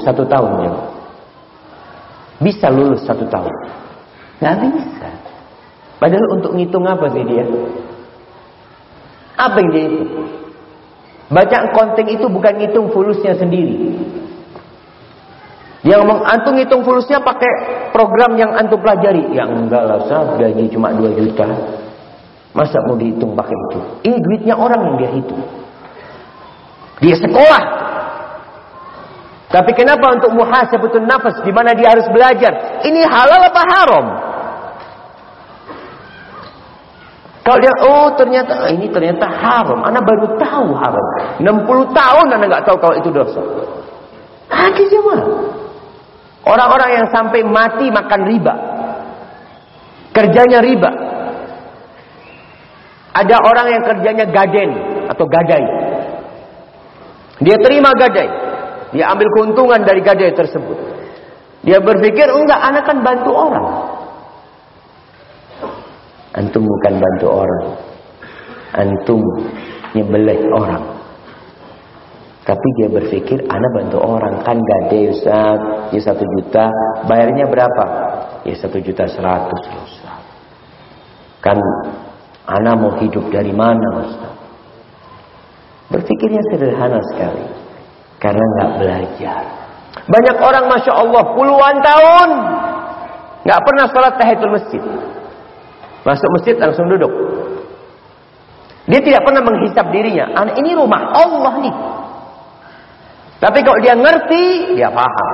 1 tahun ya. Bisa lulus 1 tahun. Nggak bisa. Padahal untuk ngitung apa sih dia? Apa yang dia itu? Bacaan konting itu bukan ngitung fulusnya sendiri. Dia ngomong, antum ngitung fulusnya pakai program yang antum pelajari. Ya enggak lah, saya gaji cuma 2 juta. Masa mau dihitung pakai itu? Ini duitnya orang yang dia hitung. Dia sekolah. Tapi kenapa untuk muhasabatun nafas, di mana dia harus belajar? Ini halal apa haram? Kalau dia, oh ternyata ini ternyata haram. Anak baru tahu haram. 60 tahun anak nggak tahu kalau itu dosa. Lagi cuma orang-orang yang sampai mati makan riba, kerjanya riba. Ada orang yang kerjanya gaden atau gadai. Dia terima gadai, dia ambil keuntungan dari gadai tersebut. Dia berpikir, enggak, anak kan bantu orang. Antum bukan bantu orang, antum nyembelih orang. Tapi dia berpikir, anak bantu orang, kan gadai Ustaz, ya 1 juta, bayarnya berapa? Ya 1.100.000 Ustaz. Kan anak mau hidup dari mana Ustaz? Berpikirnya sederhana sekali, karena nggak belajar. Banyak orang Masya Allah puluhan tahun nggak pernah sholat tahiyatul masjid. Masuk masjid langsung duduk. Dia tidak pernah menghisap dirinya. Anak ini rumah Allah nih. Tapi kalau dia ngerti, dia paham.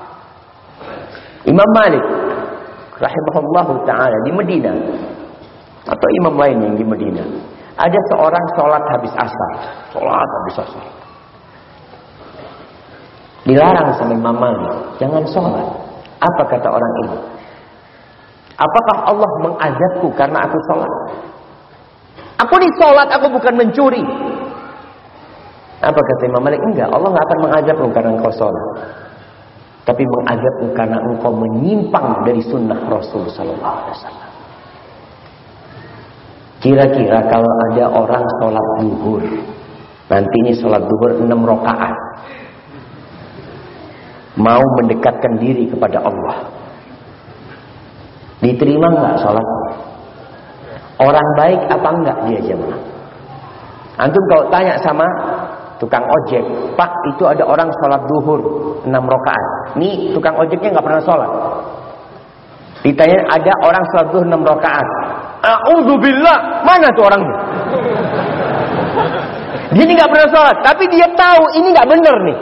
Imam Malik rahimahullahu ta'ala di Medina, atau imam lain yang di Medina, ada seorang sholat habis asar. Sholat habis asar. Dilarang sama Imam Malik, jangan sholat. Apa kata orang ini? Apakah Allah mengazabku karena aku sholat? Aku di sholat, aku bukan mencuri. Apa kata Imam Malik? Enggak, Allah nggak akan mengazabmu karena engkau sholat, tapi mengazabmu karena engkau menyimpang dari sunnah Rasul Sallallahu Alaihi Wasallam. Kira-kira kalau ada orang sholat duhur, nanti ini sholat duhur 6 rakaat, mau mendekatkan diri kepada Allah, diterima nggak sholat? Orang baik apa enggak dia jemaah? Antum kalau tanya sama tukang ojek, Pak, itu ada orang sholat duhur 6 rakaat. Nih tukang ojeknya nggak pernah sholat. Ditanya, ada orang sholat duhur 6 rakaat. A'udzubillah, mana tuh orangnya? Dia ini nggak pernah sholat, tapi dia tahu ini nggak benar nih.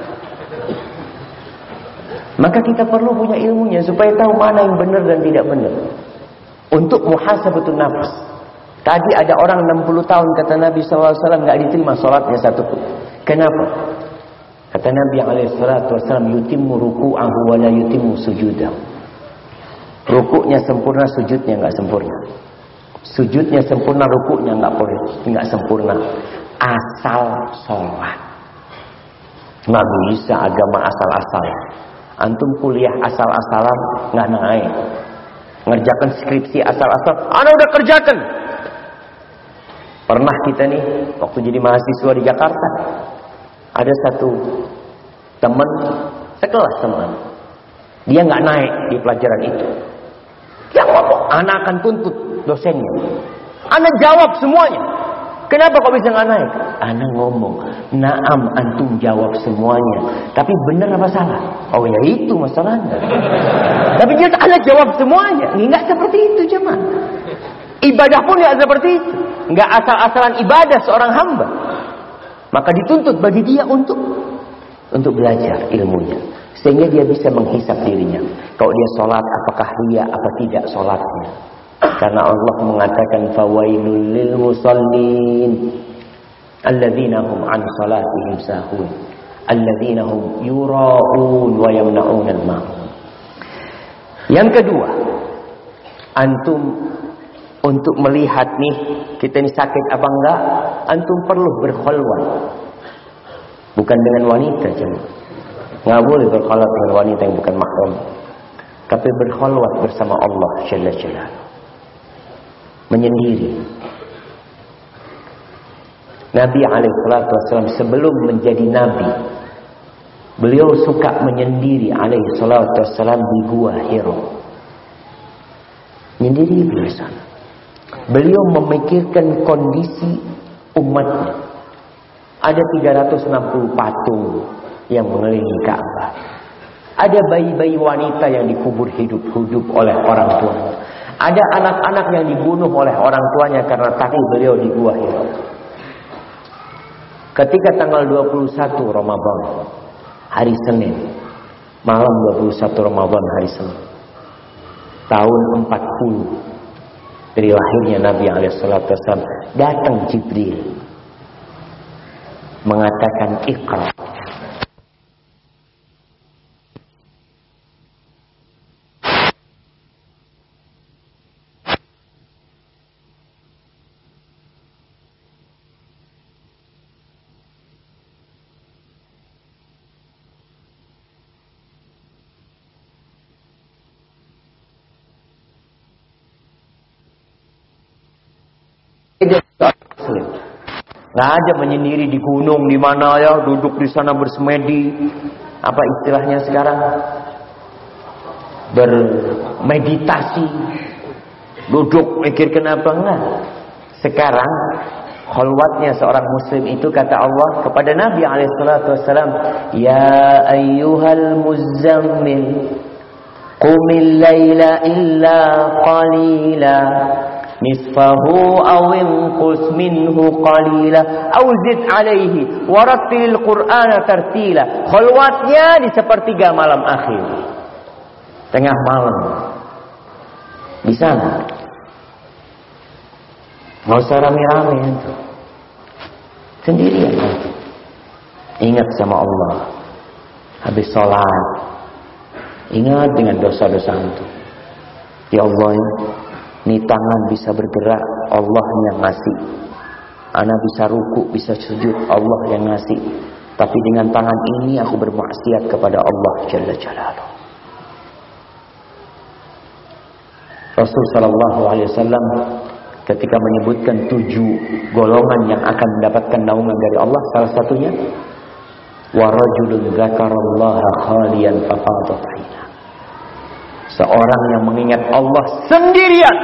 Maka kita perlu punya ilmunya supaya tahu mana yang benar dan tidak benar. Untuk muhasabatun nafs. Tadi ada orang 60 tahun kata Nabi SAW nggak diterima sholatnya satupun. Kenapa? Kata Nabi SAW, yutimmu ruku'ahu wa la yutimmu sujudahu. Rukuknya sempurna, sujudnya nggak sempurna. Sujudnya sempurna, rukuknya nggak sempurna. Asal sholat. Nggak bisa agama asal-asalan. Antum kuliah asal-asalan nggak naik. Ngerjakan skripsi asal-asalan, ana udah kerjakan. Pernah kita nih waktu jadi mahasiswa di Jakarta, ada satu teman sekelas teman, dia nggak naik di pelajaran itu. Dia ngomong, ana akan tuntut dosennya. Ana jawab semuanya. Kenapa kok bisa nggak naik? Ana ngomong, naam antum jawab semuanya, tapi benar apa salah? Oh ya itu masalahnya. Tapi dia ana jawab semuanya. Nggak seperti itu jemaah. Ibadah pun nggak seperti itu. Nggak asal-asalan ibadah seorang hamba. Maka dituntut bagi dia untuk belajar ilmunya, sehingga dia bisa menghisap dirinya. Kalau dia sholat, apakah ria apa tidak sholatnya? Karena Allah mengatakan fawailul lil musallin alladzina hum an salatihim sahun alladzina hum yura'un wa yamna'un al-ma'un. Yang kedua, antum untuk melihat nih kita ini sakit apa enggak, antum perlu berkhalwat. Bukan dengan wanita, jemaah. Enggak boleh berkhalwat dengan wanita yang bukan mahram. Tapi berkhalwat bersama Allah Jalla Jalaluhu. Menyendiri. Nabi alaihissalam sebelum menjadi nabi, Beliau suka menyendiri alaihi salatu wassalam di Gua Hira. Menyendiri di sana. Beliau memikirkan kondisi umatnya. Ada 360 patung yang mengelilingi Ka'bah. Ada bayi-bayi wanita yang dikubur hidup-hidup oleh orang tuanya. Ada anak-anak yang dibunuh oleh orang tuanya karena takut beliau di Gua Hira. Ketika tanggal 21 Ramadan, hari Senin, malam 21 Ramadan hari Senin, tahun 40 dari lahirnya Nabi SAW, datang Jibril mengatakan Iqra. Nggak ada menyendiri di gunung di mana ya, duduk di sana bersemedi. Apa istilahnya sekarang? Bermeditasi. Duduk mikir kenapa enggak? Sekarang khalwatnya seorang muslim itu kata Allah kepada Nabi SAW, Ya ayyuhal muzammil qumil layla illa qalila nisfahu aw inqus minhu qalila aw zid alaihi warattilil qur'ana tartila. Khalwatnya di sepertiga malam akhir, tengah malam, di sana. Nggak usah rame-rame itu, sendirian itu. Ingat sama Allah. Habis sholat, ingat dengan dosa-dosa itu. Ya Allah, ini tangan bisa bergerak, Allah yang ngasih. Anak bisa ruku, bisa sujud, Allah yang ngasih. Tapi dengan tangan ini aku bermaksiat kepada Allah Jalla Jalaluh. Rasul sallallahu alaihi wasallam ketika menyebutkan 7 golongan yang akan mendapatkan naungan dari Allah, salah satunya wa rajulun dzakarallaha khaliyan fafadat 'aina. Seorang yang mengingat Allah sendirian.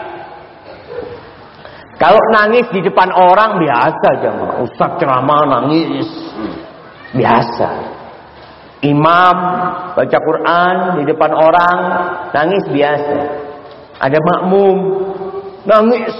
Kalau nangis di depan orang biasa aja, ustaz ceramah nangis biasa. Imam baca Quran di depan orang nangis biasa. Ada makmum nangis.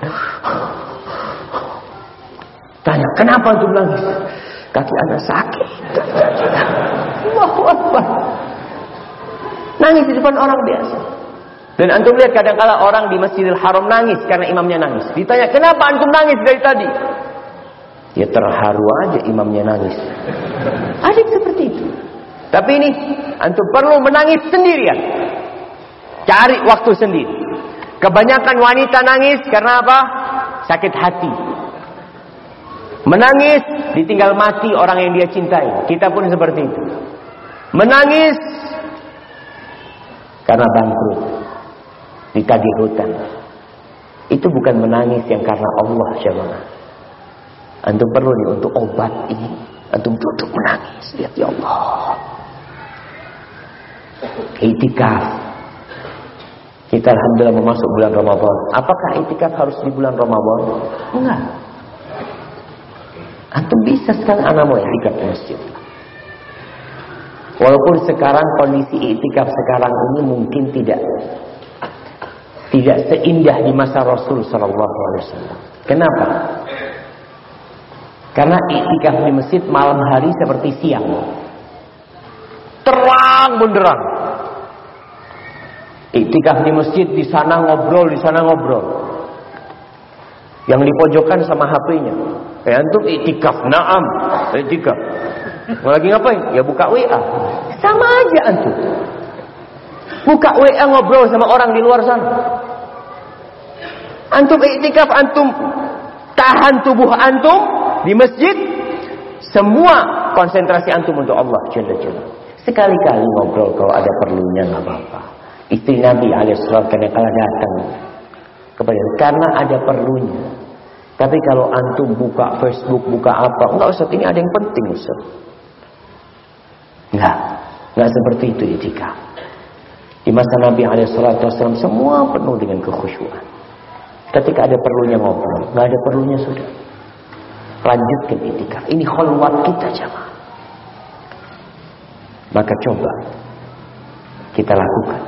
Tanya, kenapa antum nangis? Kaki anak sakit. Allahu Akbar. Nangis di depan orang biasa. Dan antum lihat kadang-kala orang di Masjidil Haram nangis karena imamnya nangis. Ditanya, kenapa antum nangis dari tadi? Ya terharu aja imamnya nangis. Ada seperti itu. Tapi ini antum perlu menangis sendirian. Cari waktu sendiri. Kebanyakan wanita nangis karena apa? Sakit hati. Menangis ditinggal mati orang yang dia cintai. Kita pun seperti itu. Menangis karena bangkrut, ditagih hutang. Itu bukan menangis yang karena Allah, jemaah. Antum perlu nih untuk obat ini. Antum duduk menangis, lihat ya Allah. Itikaf. Kita alhamdulillah memasuk bulan Ramadan. Apakah itikaf harus di bulan Ramadan? Enggak. Antum bisa sekarang anak mau itikaf di masjid. Walaupun sekarang kondisi iktikaf sekarang ini mungkin tidak seindah di masa Rasul sallallahu alaihi wasallam. Kenapa? Karena iktikaf di masjid malam hari seperti siang. Terang benderang. Iktikaf di masjid di sana ngobrol, di sana ngobrol. Yang di pojokan sama HP-nya. Kayak antum iktikaf, na'am, iktikaf. Mau lagi ngapain? Ya buka WA. Sama aja antum. Buka WA ngobrol sama orang di luar sana. Antum iktikaf, antum tahan tubuh antum di masjid. Semua konsentrasi antum untuk Allah Jalla Jalla. Sekali-kali ngobrol kalau ada perlunya nggak apa-apa. Istri Nabi alaihissalam kadang-kala datang kepada karena ada perlunya. Tapi kalau antum buka Facebook, buka apa, enggak Ustaz, ini ada yang penting Ustaz. Enggak seperti itu itikaf. Di masa Nabi SAW semua penuh dengan kekhusyuan. Ketika ada perlunya ngobrol, enggak ada perlunya sudah. Lanjutkan itikaf. Ini khalwat kita jamaah. Maka coba kita lakukan.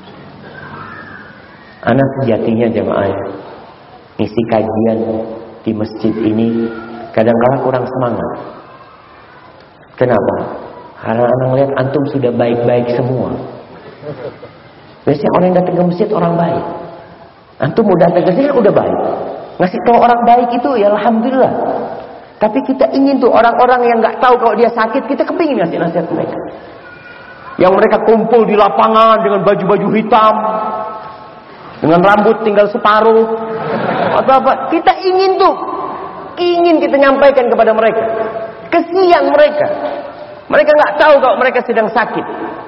Anak sejatinya jamaah isi kajian di masjid ini kadang-kadang kurang semangat. Kenapa? Karena anak lihat antum sudah baik-baik semua. Biasanya orang yang datang ke masjid orang baik. Antum udah datang ke sini udah baik. Ngasih tahu orang baik itu ya alhamdulillah. Tapi kita ingin tuh orang-orang yang nggak tahu kalau dia sakit, kita kepingin ngasih nasihat mereka. Yang mereka kumpul di lapangan dengan baju-baju hitam, dengan rambut tinggal separuh atau apa, kita ingin kita nyampaikan kepada mereka. Kesian mereka nggak tahu kalau mereka sedang sakit.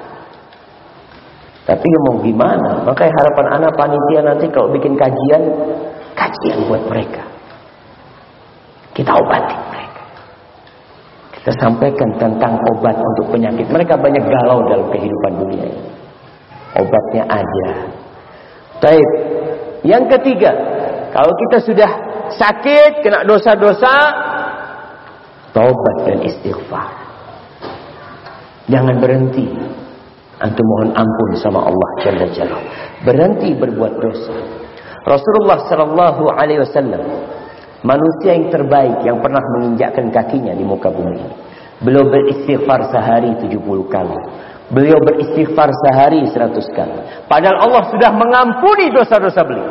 Tapi mau gimana? Makanya harapan anak panitia nanti kalau bikin kajian buat mereka. Kita obati mereka. Kita sampaikan tentang obat untuk penyakit. Mereka banyak galau dalam kehidupan dunia ini. Obatnya ada. Baik. Yang ketiga, kalau kita sudah sakit, kena dosa-dosa, taubat dan istighfar. Jangan berhenti. Antum mohon ampun sama Allah Jalla Jalla. Berhenti berbuat dosa. Rasulullah sallallahu alaihi wasallam, manusia yang terbaik yang pernah menginjakkan kakinya di muka bumi ini. Beliau beristighfar sehari 70 kali. Beliau beristighfar sehari 100 kali. Padahal Allah sudah mengampuni dosa-dosa beliau.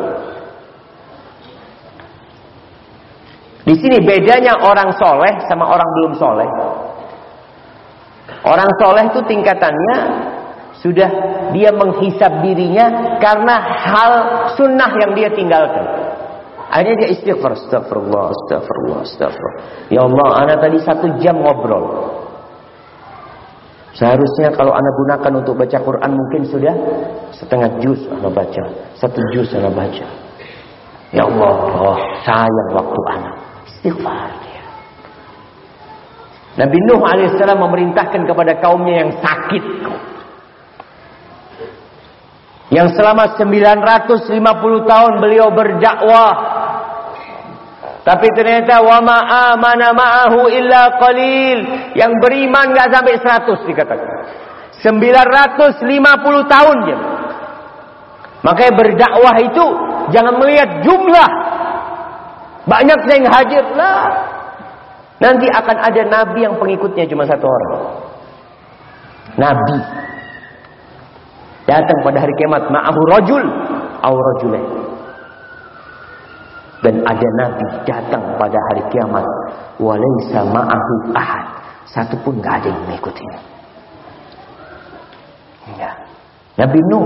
Di sini bedanya orang soleh sama orang belum soleh. Orang soleh itu tingkatannya sudah dia menghisab dirinya karena hal sunnah yang dia tinggalkan. Akhirnya dia istighfar, astagfirullah. Ya Allah, ana tadi 1 jam ngobrol. Seharusnya kalau ana gunakan untuk baca Quran mungkin sudah setengah juz ana baca, 1 juz ana baca. Ya Allah, sayang waktu ana. Istighfar dia. Nabi Nuh alaihissalam memerintahkan kepada kaumnya yang sakit, yang selama 950 tahun beliau berdakwah, tapi ternyata wa ma amana ma'ahu illa qalil, yang beriman enggak sampai 100 dikatakan. 950 tahun dia. Makanya berdakwah itu jangan melihat jumlah banyak yang hadir lah. Nanti akan ada nabi yang pengikutnya cuma 1 orang. Nabi datang pada hari kiamat ma'ahu rajul aw rajulain. Dan ada nabi datang pada hari kiamat walaysa ma'ahu ahad, 1 pun enggak ada yang mengikutinya. Ya. Nabi Nuh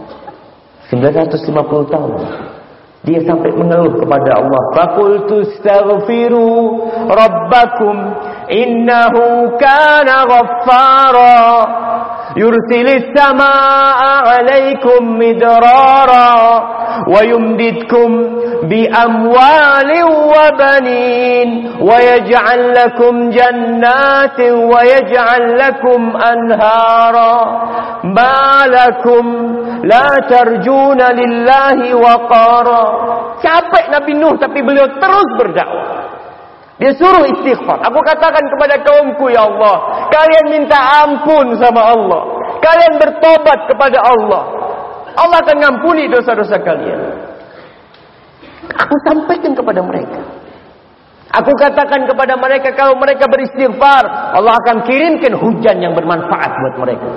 950 tahun dia sampai mengeluh kepada Allah. Faqultu astaghfiru rabbakum innahu kana ghaffara yursilis samaa'a 'alaikum midrara wa yumdidkum bi amwalin wa banin wa yaj'al lakum jannatin wa yaj'al lakum anhara ma lakum la tarjuna lillahi waqara. Capek Nabi Nuh tapi beliau terus berdakwah. Dia suruh istighfar. Aku katakan kepada kaumku, ya Allah, kalian minta ampun sama Allah. Kalian bertobat kepada Allah. Allah akan ngampuni dosa-dosa kalian. Aku sampaikan kepada mereka. Aku katakan kepada mereka, kalau mereka beristighfar, Allah akan kirimkan hujan yang bermanfaat buat mereka.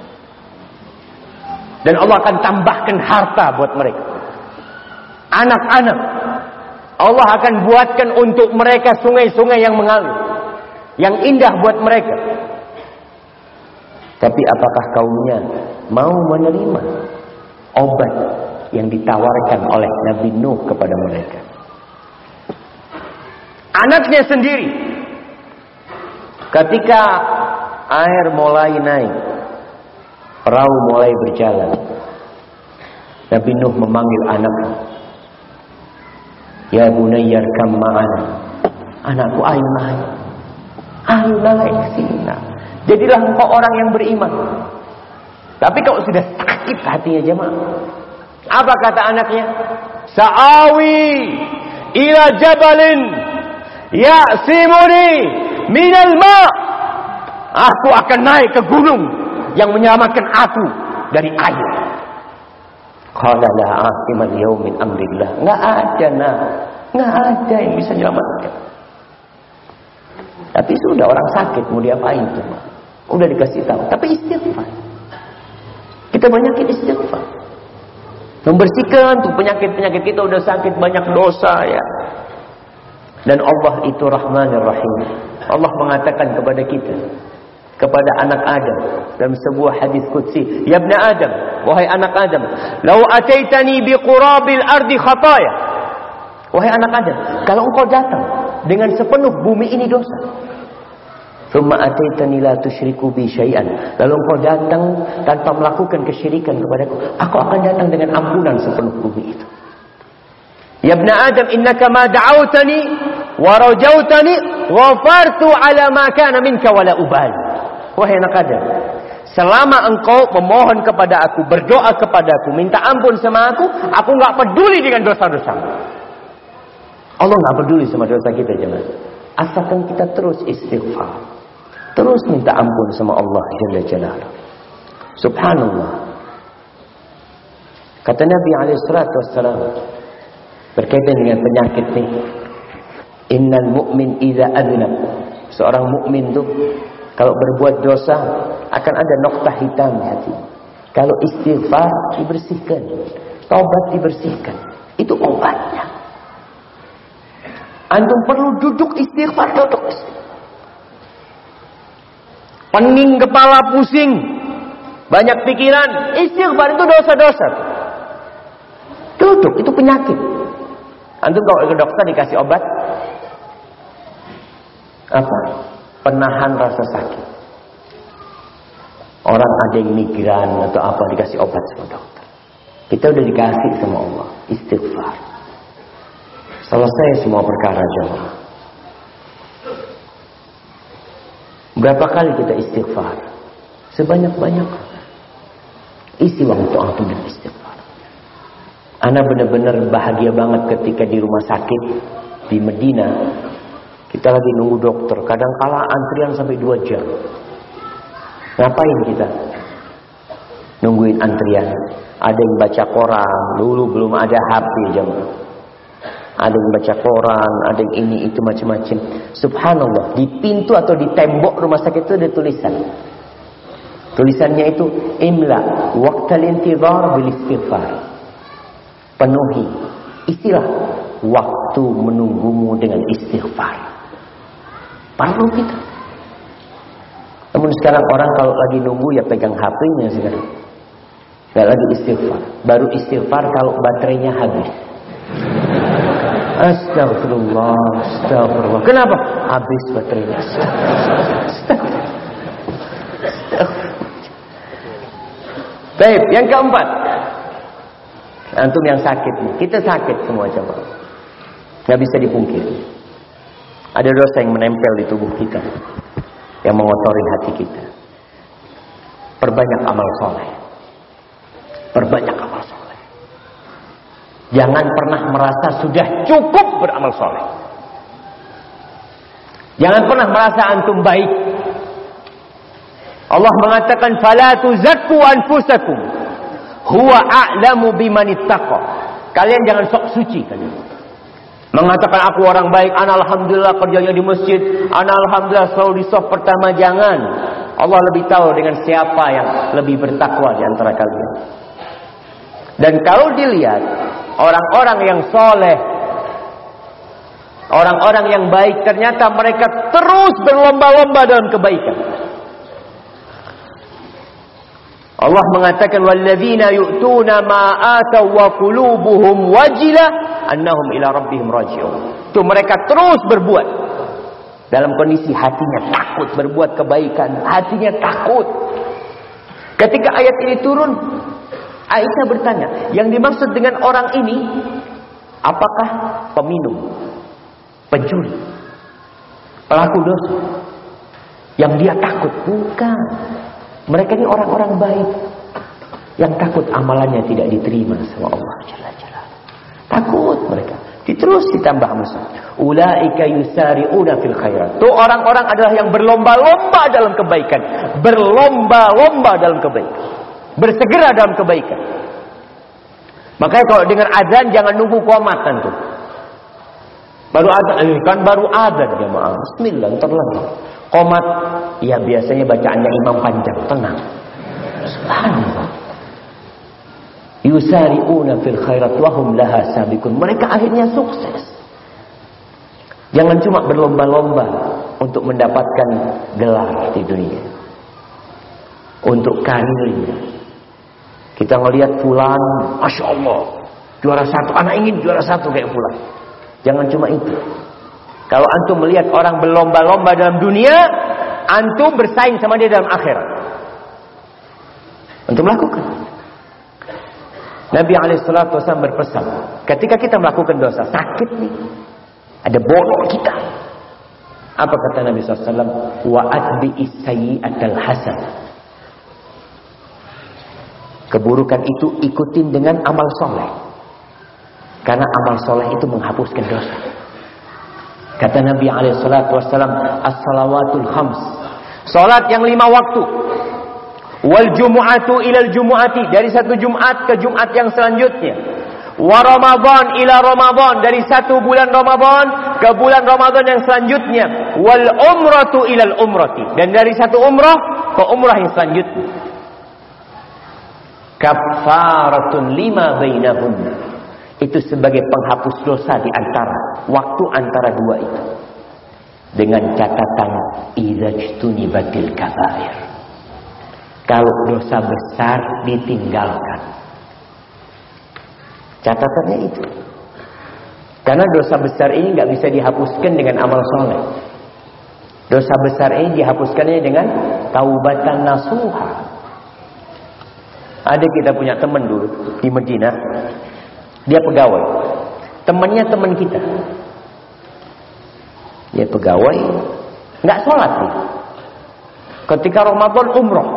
Dan Allah akan tambahkan harta buat mereka. Anak-anak, Allah akan buatkan untuk mereka sungai-sungai yang mengalir, yang indah buat mereka. Tapi apakah kaumnya mau menerima obat yang ditawarkan oleh Nabi Nuh kepada mereka? Anaknya sendiri, ketika air mulai naik, perahu mulai berjalan, Nabi Nuh memanggil anaknya. Ya bunayya arkam ma'ana. Anakku, ayo naik. Ayo naik sini. Jadilah engkau orang yang beriman. Tapi kalau sudah sakit hatinya jemaah, apa kata anaknya? Sa'awi ila jabalin ya'simuni minal ma'. Aku akan naik ke gunung yang menyelamatkan aku dari air. Qala la asimal yaum min amrillah. Enggak ada yang bisa menyelamatkan. Tapi sudah orang sakit mau diapain tuh? Udah dikasih tahu, tapi istighfar. Kita banyakin istighfar. Membersihkan tuh penyakit-penyakit kita udah sakit, banyak dosa ya. Dan Allah itu Rahmanir Rahim. Allah mengatakan kepada kita, kepada anak Adam dalam sebuah hadis qudsi, ya ibn Adam, wahai anak Adam, law ataitani biqurabil ardi khataya. Wahai anak Adam, kalau engkau datang dengan sepenuh bumi ini dosa, thumma ataitani la tusyriku bi syai'an, lalu engkau datang tanpa melakukan kesyirikan kepadaku, aku akan datang dengan ampunan sepenuh bumi itu. Ya ibn Adam, innaka ma da'awtani wa rajautani ghafartu ala ma kana minka wa la ubali. Wahai anak Adam, selama engkau memohon kepada aku, berdoa kepada aku, minta ampun sama aku enggak peduli dengan dosa-dosa. Allah enggak peduli sama dosa kita jemaah. Asalkan kita terus istighfar, terus minta ampun sama Allah Jalla Jalaluhu. Subhanallah. Kata Nabi alaihi salatu wassalam berkaitan dengan penyakit ini, innal mu'min idza adnab. Seorang mukmin tuh kalau berbuat dosa akan ada noktah hitam di hati. Kalau istighfar dibersihkan, taubat dibersihkan. Itu obatnya. Antum perlu duduk istighfar, duduk. Pening kepala, pusing, banyak pikiran, istighfar itu dosa-dosa. Duduk, itu penyakit. Antum kalau ke dokter dikasih obat apa? Penahan rasa sakit. Orang ada yang migran atau apa dikasih obat sama dokter. Kita udah dikasih sama Allah istighfar. Selesai semua perkara jemaah. Berapa kali kita istighfar? Sebanyak-banyak. Isi waktu antum dengan istighfar. Ana benar-benar bahagia banget ketika di rumah sakit di Medina. Kita lagi nunggu dokter, kadang kala antrian sampai 2 jam. Ngapain kita? Nungguin antrian. Ada yang baca koran, dulu belum ada HP jemaah. Ada yang baca koran, ada yang ini itu macam-macam. Subhanallah, di pintu atau di tembok rumah sakit itu ada tulisan. Tulisannya itu imla waqtal intizar bil istighfar. Penuhi istilah waktu menunggumu dengan istighfar. Perlu kita. Namun sekarang orang kalau lagi nunggu ya pegang HP-nya sekarang. Gak lagi istighfar. Baru istighfar kalau baterainya habis. Astagfirullah, astagfirullah. Kenapa? Habis baterainya. Astagfirullah. Baik, yang keempat. Antum yang sakit nih. Kita sakit semua coba. Gak bisa dipungkiri. Ada dosa yang menempel di tubuh kita, yang mengotori hati kita. Perbanyak amal soleh. Perbanyak amal soleh. Jangan pernah merasa sudah cukup beramal soleh. Jangan pernah merasa antum baik. Allah mengatakan, "Fala tuzakku anfusakum, huwa a'lamu bimanittaqa." Kalian jangan sok suci kalian. Mengatakan aku orang baik, ana alhamdulillah kerjanya di masjid, ana alhamdulillah selalu di shaf pertama. Jangan. Allah lebih tahu dengan siapa yang lebih bertakwa di antara kalian. Dan kalau dilihat orang-orang yang soleh, orang-orang yang baik, ternyata mereka terus berlomba-lomba dalam kebaikan. Allah mengatakan walladzina yu'tuna ma ataw wa qulubuhum wajilah annahum ila rabbihim raji'un. Itu mereka terus berbuat dalam kondisi hatinya takut berbuat kebaikan, hatinya takut. Ketika ayat ini turun, Aisyah bertanya, yang dimaksud dengan orang ini apakah peminum, pencuri, pelaku dosa? Yang dia takut. Bukan. Mereka ini orang-orang baik. Yang takut amalannya tidak diterima sama Allah Jalla Jalla. Takut mereka. Terus ditambah musuh. Ulaika yusari'una fil khairat. Itu orang-orang adalah yang berlomba-lomba dalam kebaikan. Berlomba-lomba dalam kebaikan. Bersegera dalam kebaikan. Makanya kalau dengar azan jangan nunggu qomat tuh. Baru azan, kan baru azan jemaah. Bismillah, entar lagi. Qomat, ya biasanya bacaannya imam panjang, tenang. Subhanallah. Yusari'una fil khairat wa hum laha sabiqun. Mereka akhirnya sukses. Jangan cuma berlomba-lomba untuk mendapatkan gelar di dunia. Untuk karirnya. Kita ngelihat fulan, Masya Allah, juara satu. Anak ingin juara satu kayak fulan. Jangan cuma itu. Kalau antum melihat orang berlomba-lomba dalam dunia, antum bersaing sama dia dalam akhirat. Antum lakukan. Nabi SAW berpesan, ketika kita melakukan dosa, sakit nih, ada bolong kita. Apa kata Nabi SAW? Wa atbi'is sayyi'atal hasan. Keburukan itu ikutin dengan amal soleh. Karena amal soleh itu menghapuskan dosa. Kata Nabi SAW, as-salawatul khams. Salat yang 5 waktu. Wal jumu'atu ilal jumu'ati. Dari satu Jumat ke Jumat yang selanjutnya. Wa Ramadan ila Ramadan. Dari satu bulan Ramadan ke bulan Ramadan yang selanjutnya. Wal umratu ilal umrati. Dan dari satu umrah ke umrah yang selanjutnya. Kafaratun lima bainahunna. Itu sebagai penghapus dosa di antara waktu antara dua itu. Dengan catatan idzajtunibatil kabair. Kalau dosa besar ditinggalkan. Catatannya itu. Karena dosa besar ini nggak bisa dihapuskan dengan amal soleh. Dosa besar ini dihapuskannya dengan taubatan nasuha. Ada kita punya teman dulu di Medina. Dia pegawai. Temannya teman kita. Dia pegawai. Nggak sholat nih. Ketika Ramadan umroh.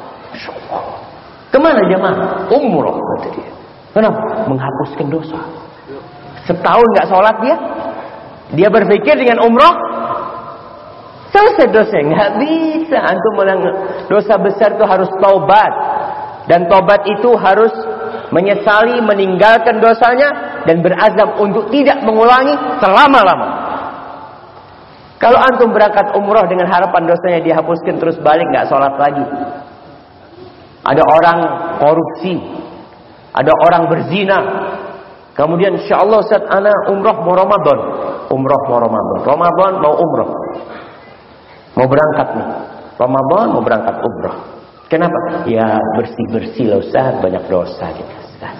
Kemana jemaah? Umroh kata dia. Kenapa? Menghapuskan dosa. Setahun nggak sholat dia. Dia berpikir dengan umroh. Selesai dosa. Nggak bisa. Antum dosa besar itu harus taubat. Dan tobat itu harus menyesali, meninggalkan dosanya dan berazam untuk tidak mengulangi selama-lama. Kalau antum berangkat umroh dengan harapan dosanya dihapuskan terus balik nggak sholat lagi. Ada orang korupsi, ada orang berzina. Kemudian insyaallah Ustaz ana umroh mau Ramadan, umroh mau Ramadan, Ramadan mau umroh, mau berangkat nih, Ramadan mau berangkat umroh. Kenapa? Ya bersih-bersih lah Ustaz, banyak dosa gitu.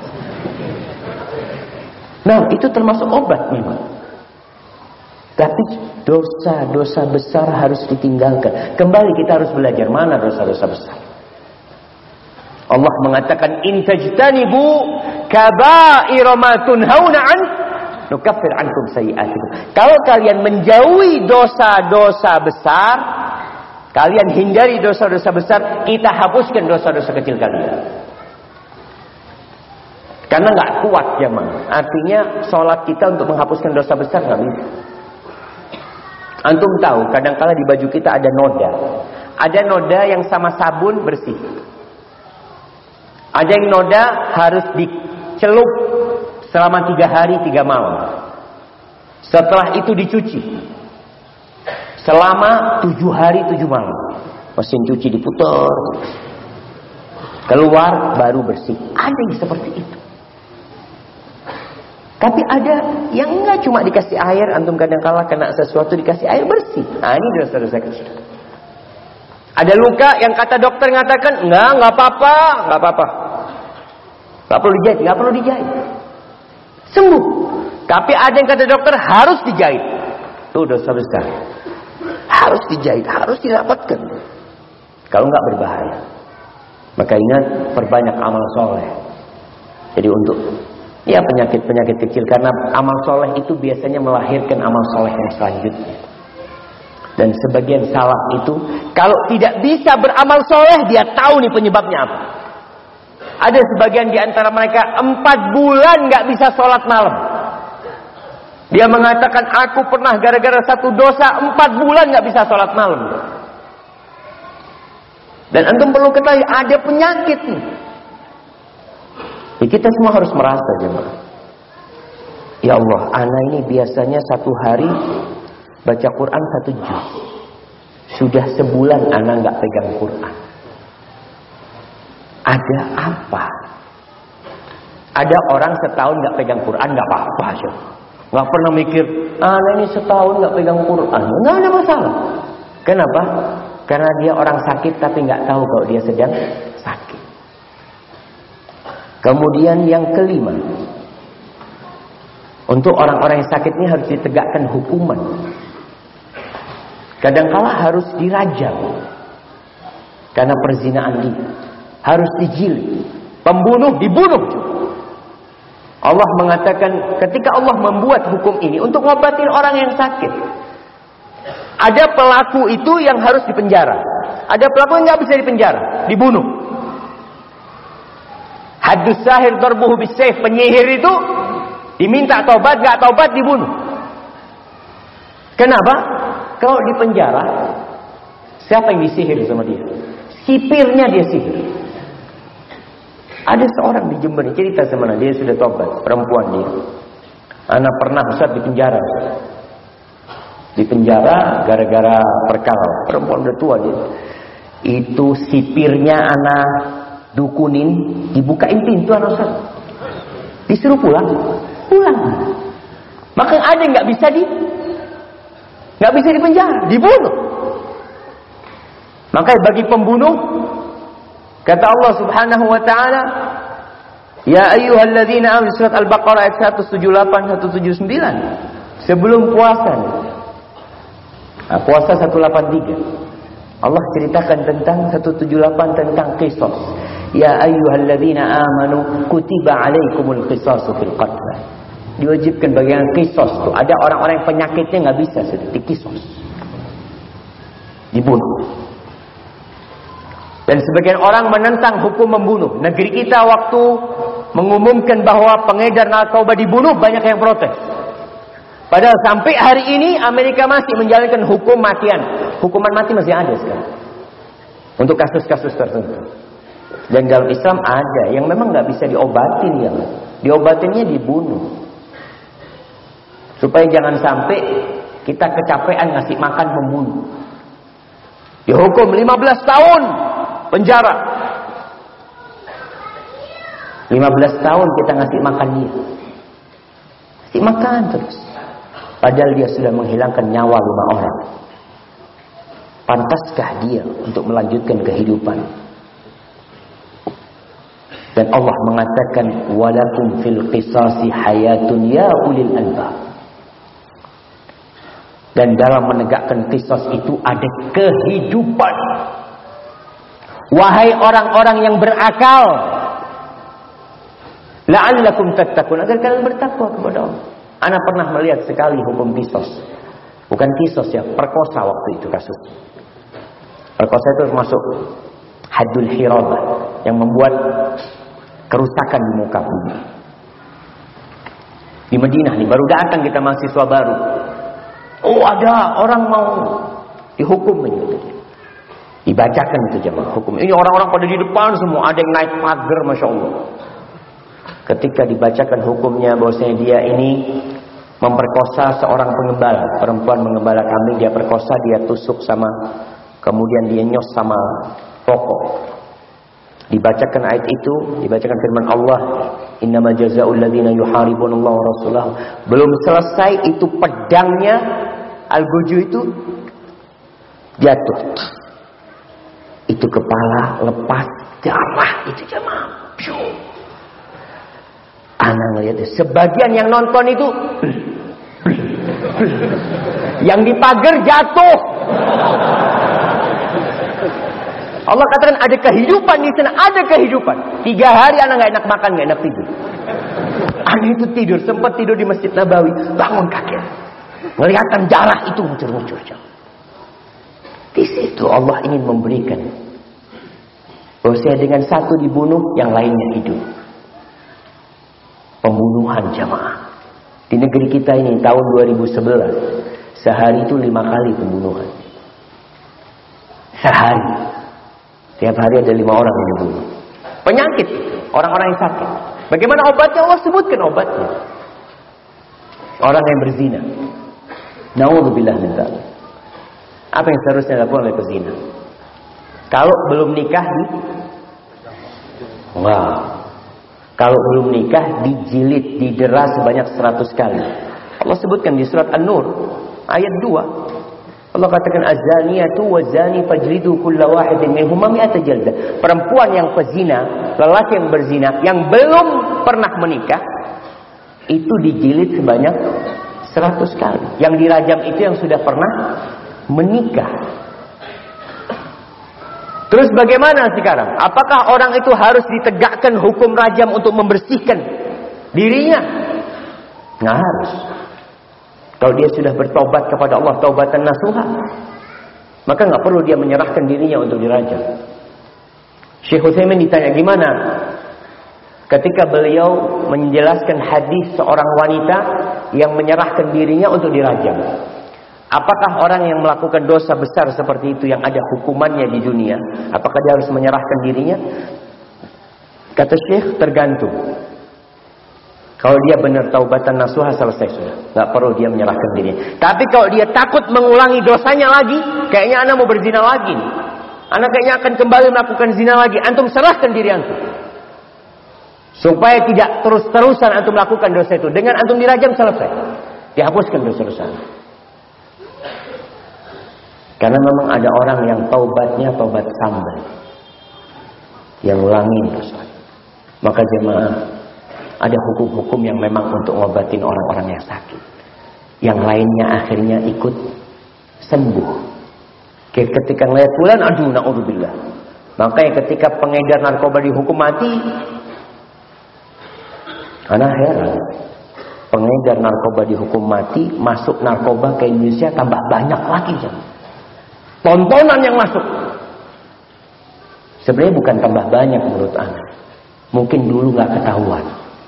Nah, itu termasuk obat memang. Tapi dosa-dosa besar harus ditinggalkan. Kembali kita harus belajar mana dosa-dosa besar. Allah mengatakan in tajtanibu kaba'ira ma tunhauna an nukaffir ankum sayi'atikum. Kalau kalian menjauhi dosa-dosa besar, kalian hindari dosa-dosa besar, kita hapuskan dosa-dosa kecil kalian. Karena nggak kuat jemaah. Artinya sholat kita untuk menghapuskan dosa besar nggak bisa. Antum tahu, kadang-kala di baju kita ada noda. Ada noda yang sama sabun bersih. Ada yang noda harus dicelup selama 3 hari 3 malam. Setelah itu dicuci. Selama 7 hari 7 malam. Mesin cuci diputar. Keluar baru bersih. Ada yang seperti itu. Tapi ada yang enggak, cuma dikasih air. Antum kadang-kala kena sesuatu dikasih air bersih. Nah ini dosa-dosa kecil. Ada luka yang kata dokter mengatakan enggak apa-apa, enggak apa-apa. Enggak perlu dijahit, enggak perlu dijahit. Sembuh. Tapi ada yang kata dokter harus dijahit. Itu dosa besar. Harus dijahit, harus dirapatkan. Kalau enggak berbahaya. Maka ingat, perbanyak amal soleh. Jadi untuk penyakit-penyakit kecil. Karena amal soleh itu biasanya melahirkan amal soleh yang selanjutnya. Dan sebagian salaf itu, kalau tidak bisa beramal soleh, dia tahu nih penyebabnya apa. Ada sebagian di antara mereka 4 bulan nggak bisa sholat malam. Dia mengatakan, aku pernah gara-gara satu dosa 4 bulan nggak bisa sholat malam. Dan antum perlu ketahui, ada penyakit nih. Ya, kita semua harus merasa, jemaah. Ya Allah, ana ini biasanya satu hari baca Quran 1 juz. Sudah sebulan ana nggak pegang Quran. Ada apa? Ada orang setahun nggak pegang Quran nggak apa-apa aja. Nggak pernah mikir, ana ini setahun nggak pegang Quran, nggak ada masalah. Kenapa? Karena dia orang sakit tapi nggak tahu kalau dia sedang sakit. Kemudian yang kelima, untuk orang-orang yang sakit ini harus ditegakkan hukuman. Kadangkala harus dirajam karena perzinaan dia, harus dijilid. Pembunuh dibunuh juga. Allah mengatakan ketika Allah membuat hukum ini untuk ngobatin orang yang sakit, ada pelaku itu yang harus dipenjara, ada pelaku yang nggak bisa dipenjara, dibunuh. Haddus sahir darbuhu bisayf, penyihir itu diminta taubat, nggak taubat dibunuh. Kenapa? Kalau dipenjara, siapa yang disihir sama dia? Sipirnya dia sihir. Ada seorang di Jember cerita sama dia sudah taubat, perempuan dia. Anak pernah Ustaz di penjara. Di penjara gara-gara perkara. Perempuan udah tua dia. Itu sipirnya anak dukunin, dibukain pintu anak Ustaz. Disuruh pulang. Maka ada yang nggak bisa dipenjara, dibunuh. Maka bagi pembunuh, kata Allah Subhanahu wa taala, ya ayyuhalladzina amanu, surat Al-Baqarah ayat 178 179. Sebelum puasa. Nah, puasa 183. Allah ceritakan tentang 178 tentang qisas. Ya ayyuhalladzina amanu kutiba alaikumul qisasu fil qatl. Diwajibkan bagian qisas itu. Ada orang-orang yang penyakitnya nggak bisa seperti qisas, dibunuh. Dan sebagian orang menentang hukum membunuh. Negeri kita waktu mengumumkan bahwa pengedar narkoba dibunuh, banyak yang protes. Padahal sampai hari ini Amerika masih menjalankan hukum matian. Hukuman mati masih ada sekarang untuk kasus-kasus tertentu. Dan dalam Islam ada yang memang nggak bisa diobatin, ya. Diobatinnya dibunuh. Supaya jangan sampai kita kecapean ngasih makan pembunuh. Dihukum 15 tahun penjara. 15 tahun kita ngasih makan dia. Ngasih makan terus. Padahal dia sudah menghilangkan nyawa 5 orang. Pantaskah dia untuk melanjutkan kehidupan? Dan Allah mengatakan, walakum fil qisasi hayatun ya ulil albab. Dan dalam menegakkan qisas itu ada kehidupan. Wahai orang-orang yang berakal, la'allakum tattaqun, agar kalian bertakwa kepada Allah. Ana pernah melihat sekali hukum qisas. Bukan qisas ya, perkosa waktu itu kasus. Perkosa itu termasuk haddul hirabah yang membuat kerusakan di muka bumi. Di Madinah nih, baru datang kita mahasiswa baru. Oh, ada orang mau dihukum ini. Dibacakan itu jemaah hukum. Ini orang-orang pada di depan semua, ada yang naik pagar, masya Allah. Ketika dibacakan hukumnya bahwasanya dia ini memperkosa seorang pengembala, perempuan mengembala kambing, dia perkosa, dia tusuk sama, kemudian dia nyos sama pokok. Dibacakan ayat itu, dibacakan firman Allah, innama jazaa'ul ladzina yuharibunallaha wa rasulahu. Belum selesai itu pedangnya Al-Goju itu jatuh. Itu kepala lepas, darah itu jemaah. Ana ngelihat sebagian yang nonton itu yang di pagar jatuh. Allah katakan ada kehidupan di sana, ada kehidupan. 3 hari anak nggak enak makan, nggak enak tidur. Anak itu tidur, sempat tidur di Masjid Nabawi, bangun kaget, melihatkan darah itu muncul-muncul. Di situ Allah ingin memberikan bahwasanya dengan satu dibunuh, yang lainnya hidup. Pembunuhan jamaah. Di negeri kita ini tahun 2011, sehari itu 5 kali pembunuhan. Sehari. Tiap hari ada 5 orang yang dibunuh. Penyakit, orang-orang yang sakit. Bagaimana obatnya? Allah sebutkan obatnya. Orang yang berzina. Na'udzubillah min dzalik. Apa yang seharusnya dilakukan oleh pezina? Kalau belum nikah kalau belum nikah dijilid, didera sebanyak 100 kali. Allah sebutkan di surat An-Nur ayat 2. Allah katakan az-zaniyatu waz-zani fajlidu kulla wahidin minhuma mi'ata jaldah. Perempuan yang pezina, lelaki yang berzina yang belum pernah menikah itu dijilid sebanyak 100 kali. Yang dirajam itu yang sudah pernah menikah. Terus bagaimana sekarang? Apakah orang itu harus ditegakkan hukum rajam untuk membersihkan dirinya? Nggak harus. Kalau dia sudah bertobat kepada Allah taubatan nasuha, maka nggak perlu dia menyerahkan dirinya untuk dirajam. Syekh Utsaimin ditanya gimana ketika beliau menjelaskan hadis seorang wanita yang menyerahkan dirinya untuk dirajam. Apakah orang yang melakukan dosa besar seperti itu yang ada hukumannya di dunia, apakah dia harus menyerahkan dirinya? Kata Syekh, tergantung. Kalau dia benar taubatan nasuha, selesai sudah, nggak perlu dia menyerahkan dirinya. Tapi kalau dia takut mengulangi dosanya lagi, kayaknya anak mau berzina lagi, anak kayaknya akan kembali melakukan zina lagi, antum serahkan diri antum, supaya tidak terus-terusan antum melakukan dosa itu. Dengan antum dirajam selesai, dihapuskan dosa-dosa. Karena memang ada orang yang taubatnya taubat sambal, yang ulangin dosa. Maka jemaah, ada hukum-hukum yang memang untuk ngobatin orang-orang yang sakit, yang lainnya akhirnya ikut sembuh. Ketika ngeliat fulan, aduh na'udzubillah. Makanya ketika pengedar narkoba dihukum mati, anak heran. Pengedar narkoba dihukum mati, masuk narkoba ke Indonesia tambah banyak lagi jemaah. Tontonan yang masuk. Sebenarnya bukan tambah banyak menurut Anda. Mungkin dulu gak ketahuan.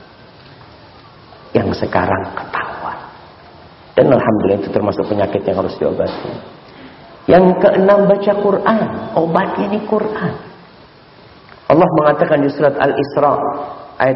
Yang sekarang ketahuan. Dan alhamdulillah itu termasuk penyakit yang harus diobati. Yang keenam, baca Quran. Obatnya ini Quran. Allah mengatakan di surat Al-Isra ayat